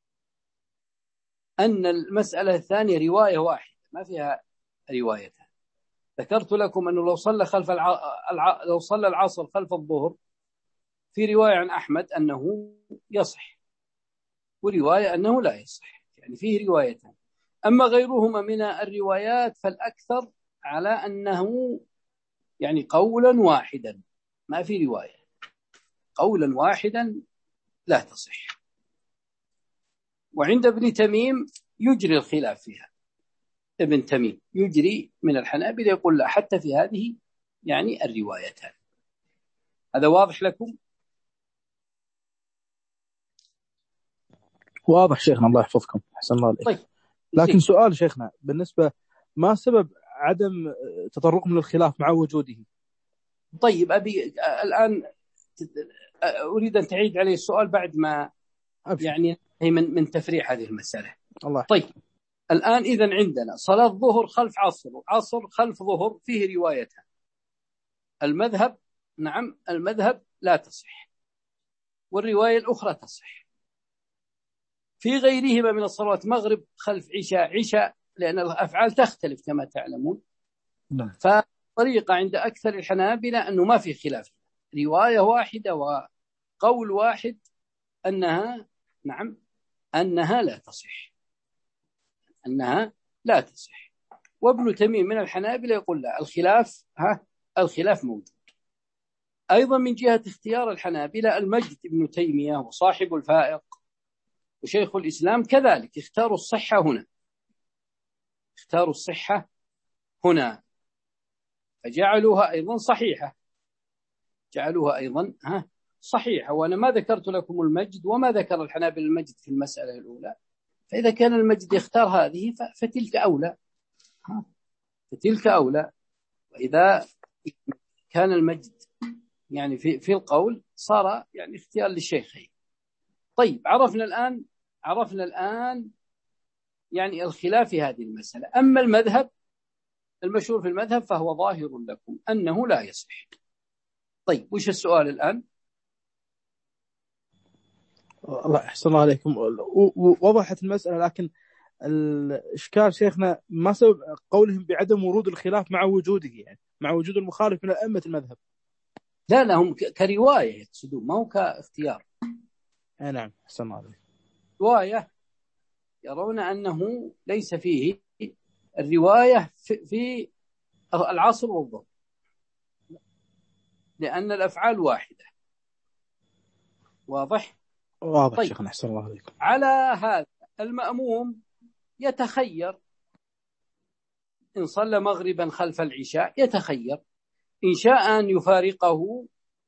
أن المسألة الثانية رواية واحدة ما فيها روايتان. ذكرت لكم أنه لو صلى خلف الع... الع... لو صلى العصر خلف الظهر في رواية عن أحمد أنه يصح، ورواية أنه لا يصح، يعني فيه روايتان. أما غيرهما من الروايات فالأكثر على أنه يعني قولا واحدا، ما في رواية، قولا واحدا لا تصح. وعند ابن تميم يجري الخلاف فيها، ابن تميم يجري من الحنابلة يقول لا حتى في هذه يعني الروايتان. هذا واضح لكم؟ واضح شيخنا، الله يحفظكم، أحسن الله عليك. طيب. لكن سؤال شيخنا، بالنسبة ما سبب عدم تطرقهم للخلاف مع وجوده؟ طيب، أبي الآن أريد أن تعيد عليه السؤال بعد ما أبشر. يعني من من تفريع هذه المسألة. الله. طيب، الآن إذن عندنا صلاة ظهر خلف عصر وعصر خلف ظهر فيه روايتها. المذهب نعم، المذهب لا تصح، والرواية الأخرى تصح. في غيرهما من الصلوات مغرب خلف عشاء، عشاء لأن الأفعال تختلف كما تعلمون. نعم. فطريقة عند أكثر الحنابلة أنه ما في خلاف، رواية واحدة وقول واحد أنها نعم أنها لا تصح، أنها لا تصح. وابن تميم من الحنابلة يقول لا، الخلاف ها الخلاف موجود. أيضا من جهة اختيار الحنابلة المجد ابن تيمية وصاحب الفائق وشيخ الإسلام كذلك اختاروا الصحة هنا، اختاروا الصحة هنا فجعلوها أيضا صحيحة، جعلوها أيضا ها صحيحة. وأنا ما ذكرت لكم المجد وما ذكر الحنابلة المجد في المسألة الأولى، فإذا كان المجد يختار هذه فتلك أولى، فتلك أولى. وإذا كان المجد يعني في في القول صار يعني اختيار للشيخين. طيب، عرفنا الآن عرفنا الآن يعني الخلاف في هذه المسألة. أما المذهب المشهور في المذهب فهو ظاهر لكم أنه لا يصح. طيب، وش السؤال الآن؟ الله أحسن الله عليكم. وضحت المسألة، لكن الإشكال شيخنا ما سبب قولهم بعدم ورود الخلاف مع وجوده، يعني مع وجود المخالف من أئمة المذهب؟ لا لهم كرواية يقصدون، ما هو كاختيار. نعم أحسن الله عليكم. رواية يرون أنه ليس فيه الرواية في, في العصر والظهر، لأن الأفعال واحدة. واضح؟ واضح. طيب. شيخنا أحسن الله عليكم. على هذا المأموم يتخير، إن صلى مغربا خلف العشاء يتخير إن شاء أن يفارقه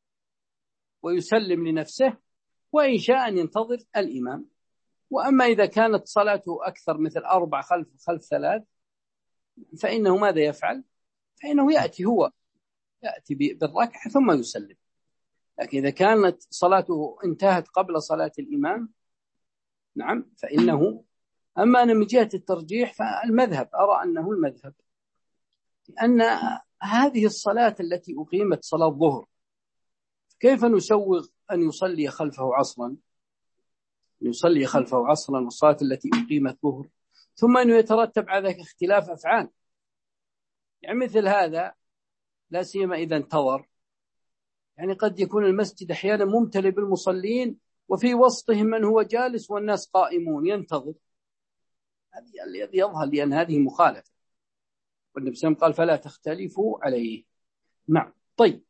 ويسلم لنفسه، وإن شاء أن ينتظر الإمام. وأما إذا كانت صلاته أكثر مثل أربع خلف خلف ثلاث، فإنه ماذا يفعل؟ فإنه يأتي هو يأتي بالركعة ثم يسلم. لكن إذا كانت صلاته انتهت قبل صلاة الإمام، نعم، فإنه. أما أنا من جهة الترجيح فالمذهب أرى أنه المذهب، لأن هذه الصلاة التي أقيمت صلاة الظهر كيف نسوغ أن يصلي خلفه عصرا، يصلي خلفه عصرا والصلاة التي أقيمت ظهر، ثم أنه يترتب على ذلك اختلاف أفعال. يعني مثل هذا لا سيما إذا انتظر، يعني قد يكون المسجد أحيانا ممتلئ بالمصلين وفي وسطهم من هو جالس والناس قائمون ينتظر، هذه الذي يظهر لأن هذه مخالفة، والنبي صلى الله عليه وسلم قال فلا تختلفوا عليه. نعم. طيب.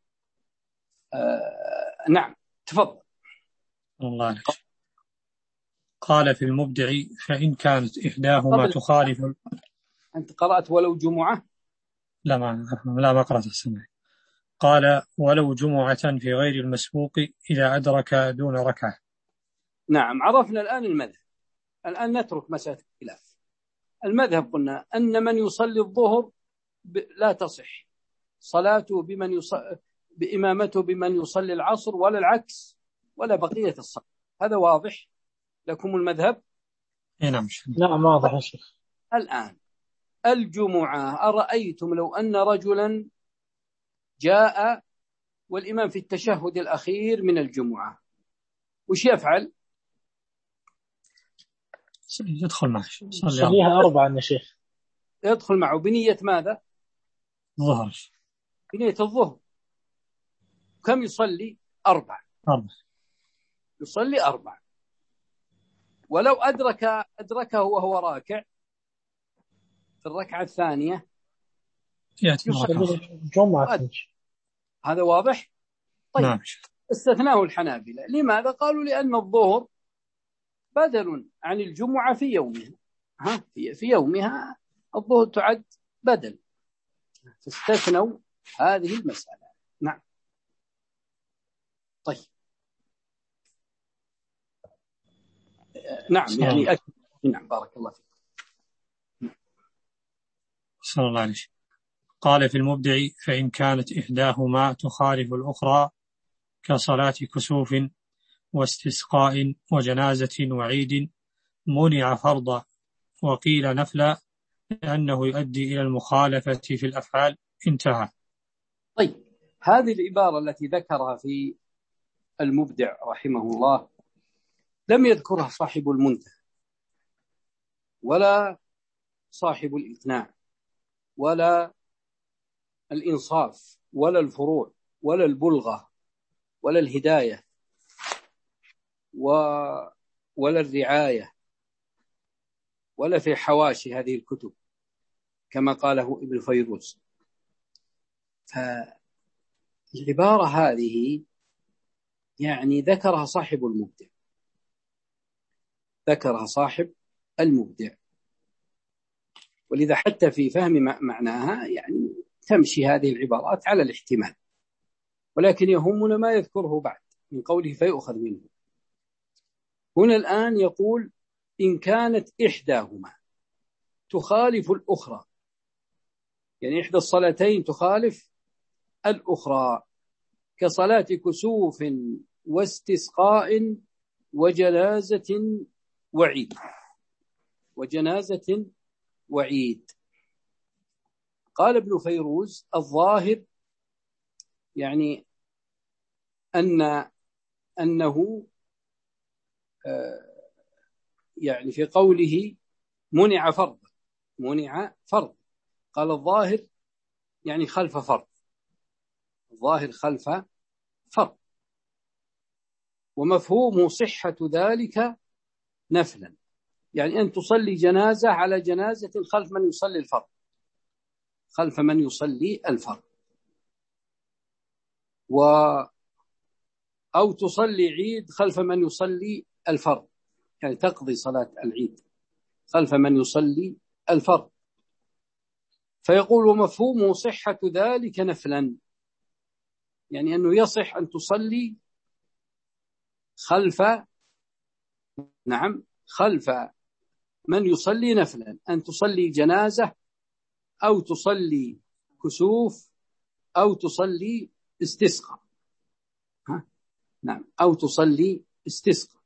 آه نعم تفضل. الله عليك. قال في المبدع فإن كانت إحداهما تخالف. أنت قرأت ولو جمعة؟ لا ما لا ما قرأت السمع. قال ولو جمعة في غير المسبوق إذا أدرك دون ركعة. نعم عرفنا الآن المذهب. الآن نترك مسألة الخلاف. المذهب قلنا أن من يصلي الظهر لا تصح صلاته بمن يصلي بإمامته بمن يصلي العصر، ولا العكس، ولا بقية الصلاة. هذا واضح لكم المذهب؟ نعم نعم واضح يا شيخ. الآن الجمعة، أرأيتم لو أن رجلا جاء والإمام في التشهد الأخير من الجمعة وش يفعل؟ يدخل معه صليها أربعة يا شيخ. يدخل معه بنية ماذا؟ الظهر. بنية الظهر. كم يصلي؟ أربع. أربع. يصلي أربع. ولو أدرك أدركه وهو راكع في الركعة الثانية يصلي جمعة. هذا واضح؟ طيب. نعم. استثناه الحنابلة. لماذا؟ قالوا لأن الظهر بدل عن الجمعة في يومها. ها في, في يومها الظهر تعد بدل، فاستثنوا هذه المسألة. نعم. طيب. نعم يعني أكثر. نعم بارك الله فيك. صلى الله عليه. قال في المبدع فإن كانت إحداهما تخالف الأخرى كصلاة كسوف واستسقاء وجنازة وعيد منع فرضا وقيل نفلا لأنه يؤدي إلى المخالفة في الأفعال. انتهى. طيب هذه العبارة التي ذكرها في المبدع رحمه الله لم يذكرها صاحب المنتهى ولا صاحب الإقناع ولا الإنصاف ولا الفروع ولا البلغة ولا الهداية ولا الرعاية ولا في حواشي هذه الكتب كما قاله ابن فيروز. فالعبارة هذه يعني ذكرها صاحب المبدع، ذكرها صاحب المبدع، ولذا حتى في فهم معناها يعني تمشي هذه العبارات على الاحتمال، ولكن يهمنا ما يذكره بعد من قوله فيؤخذ منه. هنا الآن يقول إن كانت إحداهما تخالف الأخرى، يعني إحدى الصلاتين تخالف الأخرى كصلاة كسوف واستسقاء وجنازة وعيد وجنازة وعيد. قال ابن فيروز الظاهر يعني أن أنه يعني في قوله منع فرض، منع فرض، قال الظاهر يعني خلف فرض، الظاهر خلف فرض، ومفهوم صحة ذلك نفلا، يعني أن تصلي جنازة على جنازة خلف من يصلي الفرض، خلف من يصلي الفرض، و أو تصلي عيد خلف من يصلي الفرض، يعني تقضي صلاة العيد خلف من يصلي الفرض. فيقول ومفهوم صحة ذلك نفلا، يعني أنه يصح أن تصلي خلف، نعم خلف من يصلي نفلا، أن تصلي جنازة أو تصلي كسوف أو تصلي استسقاء، ها؟ نعم أو تصلي استسقاء.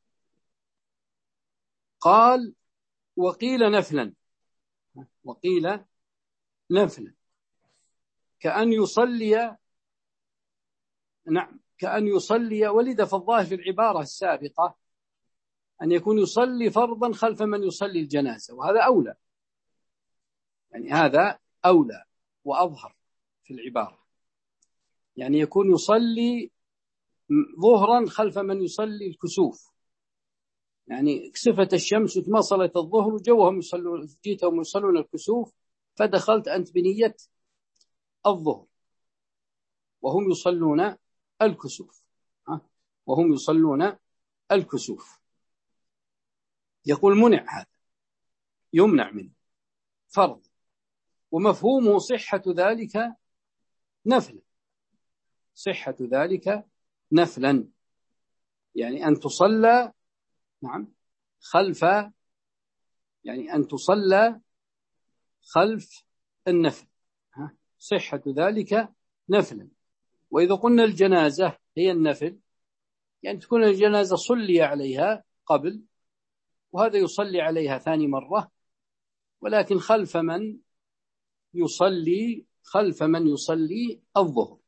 قال وقيل نفلا، وقيل نفلا كأن يصلي، نعم كأن يصلي، ولد في الظاهر في العبارة السابقة أن يكون يصلي فرضا خلف من يصلي الجنازة، وهذا أولى، يعني هذا أولى وأظهر في العبارة، يعني يكون يصلي ظهرا خلف من يصلي الكسوف، يعني كسفت الشمس وتمصلت الظهر وجوهم يصلون، جيتهم يصلون الكسوف فدخلت أنت بنية الظهر وهم يصلون الكسوف، وهم يصلون الكسوف، يقول منع، هذا يمنع منه فرض، ومفهومه صحة ذلك نفلا، صحة ذلك نفلا، يعني أن تصلى، نعم خلف، يعني أن تصلى خلف النفل، صحة ذلك نفلا. وإذا قلنا الجنازة هي النفل، يعني تكون الجنازة صلي عليها قبل وهذا يصلي عليها ثاني مرة، ولكن خلف من يصلي، خلف من يصلي الظهر.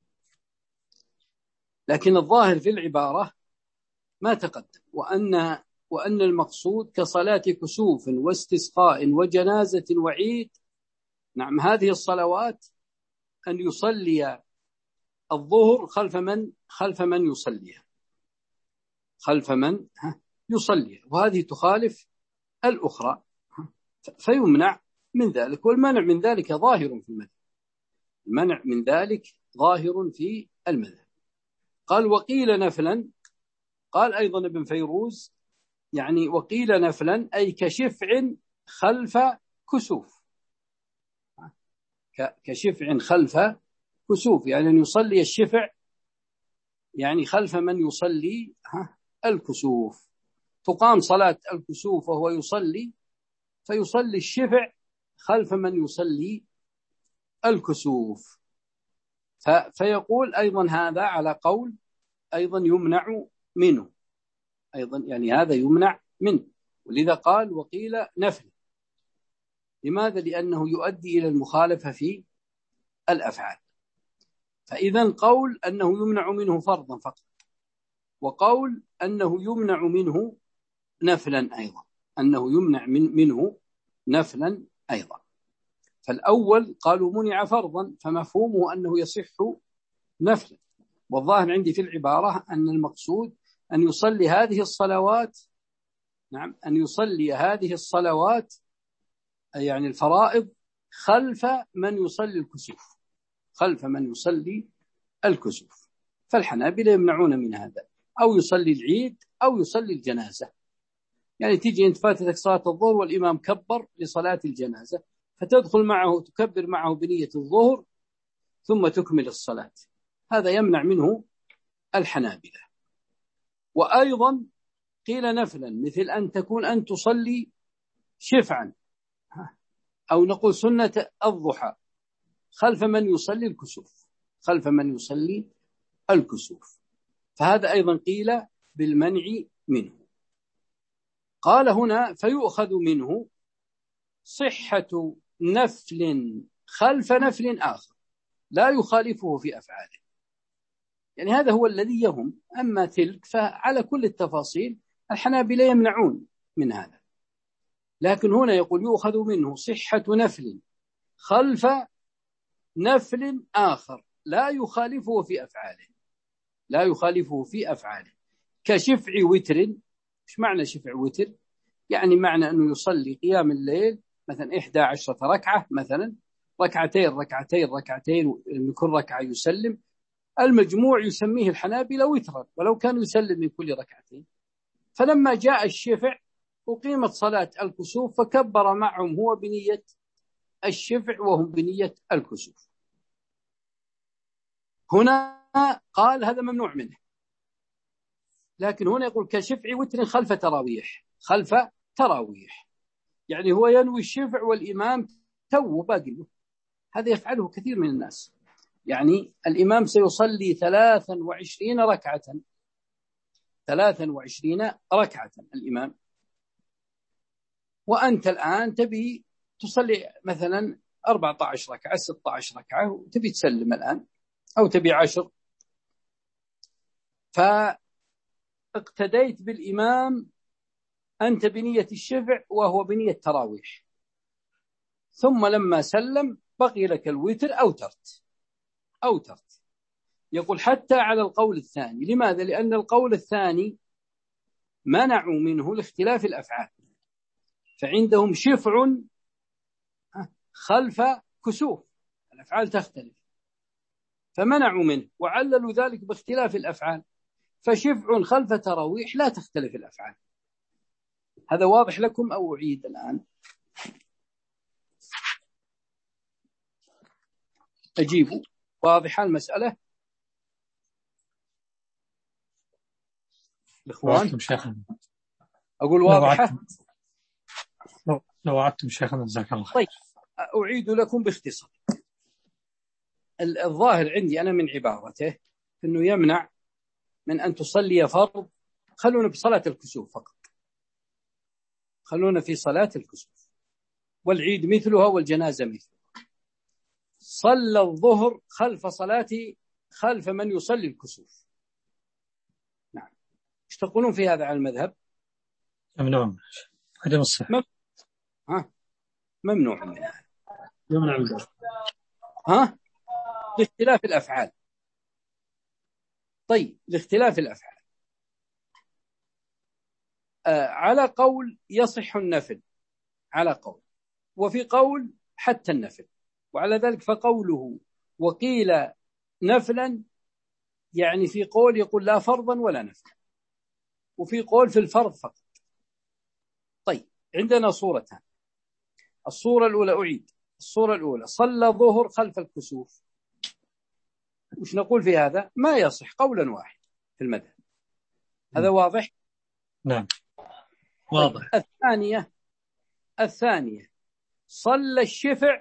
لكن الظاهر في العبارة ما تقدم، وأن وأن المقصود كصلاة كسوف واستسقاء وجنازة وعيد، نعم هذه الصلوات أن يصلي الظهر خلف من خلف من يصليها، خلف من يصليها، وهذه تخالف الأخرى فيمنع من ذلك، والمنع من ذلك ظاهر في المذهب، المنع من ذلك ظاهر في المذهب. قال وقيل نفلا، قال أيضا ابن فيروز يعني وقيل نفلا أي كشفع خلف كسوف، كشفع خلف كسوف، يعني أن يصلي الشفع يعني خلف من يصلي الكسوف، تقام صلاة الكسوف وهو يصلي فيصلي الشفع خلف من يصلي الكسوف. فيقول أيضا هذا على قول أيضا يمنع منه، أيضا يعني هذا يمنع منه، ولذا قال وقيل نفل. لماذا؟ لأنه يؤدي إلى المخالفة في الأفعال. فإذا قول أنه يمنع منه فرضا فقط، وقول أنه يمنع منه نفلا أيضا، أنه يمنع من منه نفلا أيضا. فالأول قالوا منع فرضا فمفهومه أنه يصح نفلا، والظاهر عندي في العبارة أن المقصود أن يصلي هذه الصلوات، نعم أن يصلي هذه الصلوات يعني الفرائض خلف من يصلي الكسوف، خلف من يصلي الكسوف. فالحنابلة يمنعون من هذا، أو يصلي العيد أو يصلي الجنازة، يعني تيجي أنت فاتتك صلاة الظهر والإمام كبر لصلاة الجنازة فتدخل معه تكبر معه بنية الظهر ثم تكمل الصلاة، هذا يمنع منه الحنابلة. وأيضا قيل نفلا مثل أن تكون أن تصلي شفعا أو نقول سنة الضحى خلف من يصلي الكسوف، خلف من يصلي الكسوف، فهذا أيضا قيل بالمنع منه. قال هنا فيؤخذ منه صحة نفل خلف نفل آخر لا يخالفه في أفعاله، يعني هذا هو الذي يهم، أما تلك فعلى كل التفاصيل الحنابلة يمنعون من هذا، لكن هنا يقول يؤخذ منه صحة نفل خلف نفل آخر لا يخالفه في أفعاله، لا يخالفه في أفعاله، كشفع وتر. إيش معنى شفع وتر؟ يعني معنى أنه يصلي قيام الليل مثلا إحدى عشرة ركعة، مثلا ركعتين ركعتين ركعتين، من ركعة يسلم، المجموع يسميه الحنابلة وترا، ولو كان يسلم من كل ركعتين. فلما جاء الشفع أقيمت صلاة الكسوف فكبر معهم هو بنية الشفع وهم بنية الكسوف. هنا قال هذا ممنوع منه، لكن هنا يقول كشفع وتر خلف تراويح، خلف تراويح يعني هو ينوي الشفع والإمام تو باقي له. هذا يفعله كثير من الناس، يعني الإمام سيصلي ثلاثا وعشرين ركعة، ثلاثا وعشرين ركعة الإمام، وأنت الآن تبي تصلي مثلا أربعة عشر ركعة ستة عشر ركعة وتبي تسلم الآن، أو تبي عشر، فاقتديت بالإمام أنت بنية الشفع وهو بنية تراويح، ثم لما سلم بقي لك الوتر أوترت أوترت يقول حتى على القول الثاني. لماذا؟ لأن القول الثاني منعوا منه لاختلاف الأفعال، فعندهم شفع خلف كسوف، الأفعال تختلف، فمنعوا منه وعللوا ذلك باختلاف الأفعال، فشفع خلف تراويح لا تختلف الأفعال. هذا واضح لكم أو أعيد الآن؟ أجيبوا. واضحة المسألة الإخوان؟ أقول واضحة؟ لو لو وعدتم شيخنا جزاك الله. طيب أعيد لكم باختصار. الظاهر عندي أنا من عبارته أنه يمنع من أن تصلي فرض. خلونا بصلاة الكسوف فقط، خلونا في صلاة الكسوف، والعيد مثلها والجنازة مثلها. صلى الظهر خلف صلاة خلف من يصلي الكسوف، نعم، ايش تقولون في هذا على المذهب؟ ممنوع، عدم الصحة. مم... ها ممنوع من هذا، يمنع من ها لاختلاف الأفعال. طيب لاختلاف الأفعال، آه على قول يصح النفل، على قول، وفي قول حتى النفل، وعلى ذلك فقوله وقيل نفلا يعني في قول يقول لا فرضا ولا نفلا، وفي قول في الفرض فقط. طيب عندنا صورتان. الصورة الأولى أعيد، الصورة الأولى صلى ظهر خلف الكسوف، وش نقول في هذا؟ ما يصح قولا واحد في المذهب، هذا واضح؟ نعم واضح. طيب الثانية الثانية صلى الشفع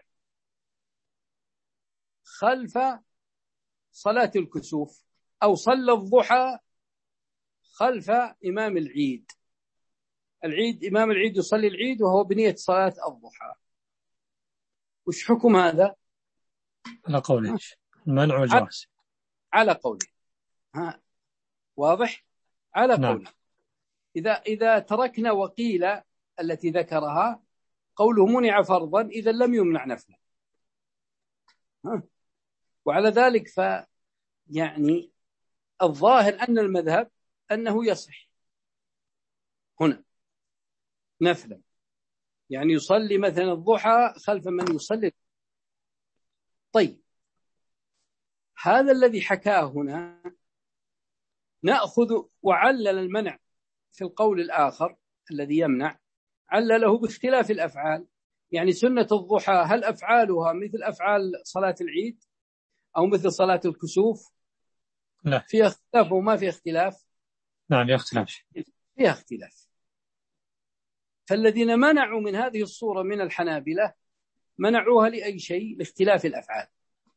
خلف صلاة الكسوف، أو صلى الضحى خلف إمام العيد. العيد إمام العيد يصلي العيد وهو بنية صلاة الضحى، وش حكم هذا؟ على قولي المنع والجواز، على قولي. ها واضح؟ على قولي. نعم. إذا إذا تركنا وقيل التي ذكرها قوله منع فرضا، إذا لم يمنع نفلا. ها. وعلى ذلك ف يعني الظاهر أن المذهب أنه يصح هنا نفلا، يعني يصلي مثلا الضحى خلف من يصلي. طيب هذا الذي حكاه هنا نأخذ، وعلل المنع في القول الآخر الذي يمنع، علله باختلاف الأفعال. يعني سنة الضحى هل أفعالها مثل أفعال صلاة العيد أو مثل صلاة الكسوف؟ لا، فيها اختلاف وما فيها اختلاف؟ نعم يختلف، فيها اختلاف. فالذين منعوا من هذه الصورة من الحنابلة منعوها لأي شيء؟ لاختلاف الأفعال.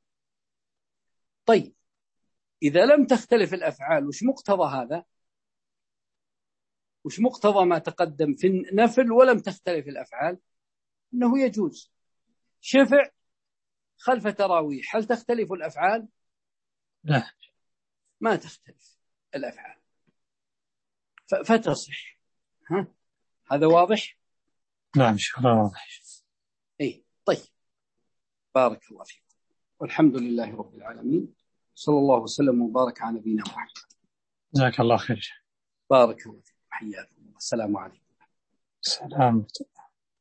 طيب إذا لم تختلف الأفعال وش مقتضى هذا؟ وش مقتضى ما تقدم في النفل ولم تختلف الأفعال؟ أنه يجوز شفع خلف تراويح. هل تختلف الأفعال؟ لا، ما تختلف الأفعال، فتصح. ها هذا واضح؟ نعم شكرا واضح. اي طيب، بارك الله فيكم، والحمد لله رب العالمين، صلى الله وسلم وبارك على نبينا محمد. جزاك الله خير. بارك الله فيكم، حياكم الله، السلام عليكم. السلام.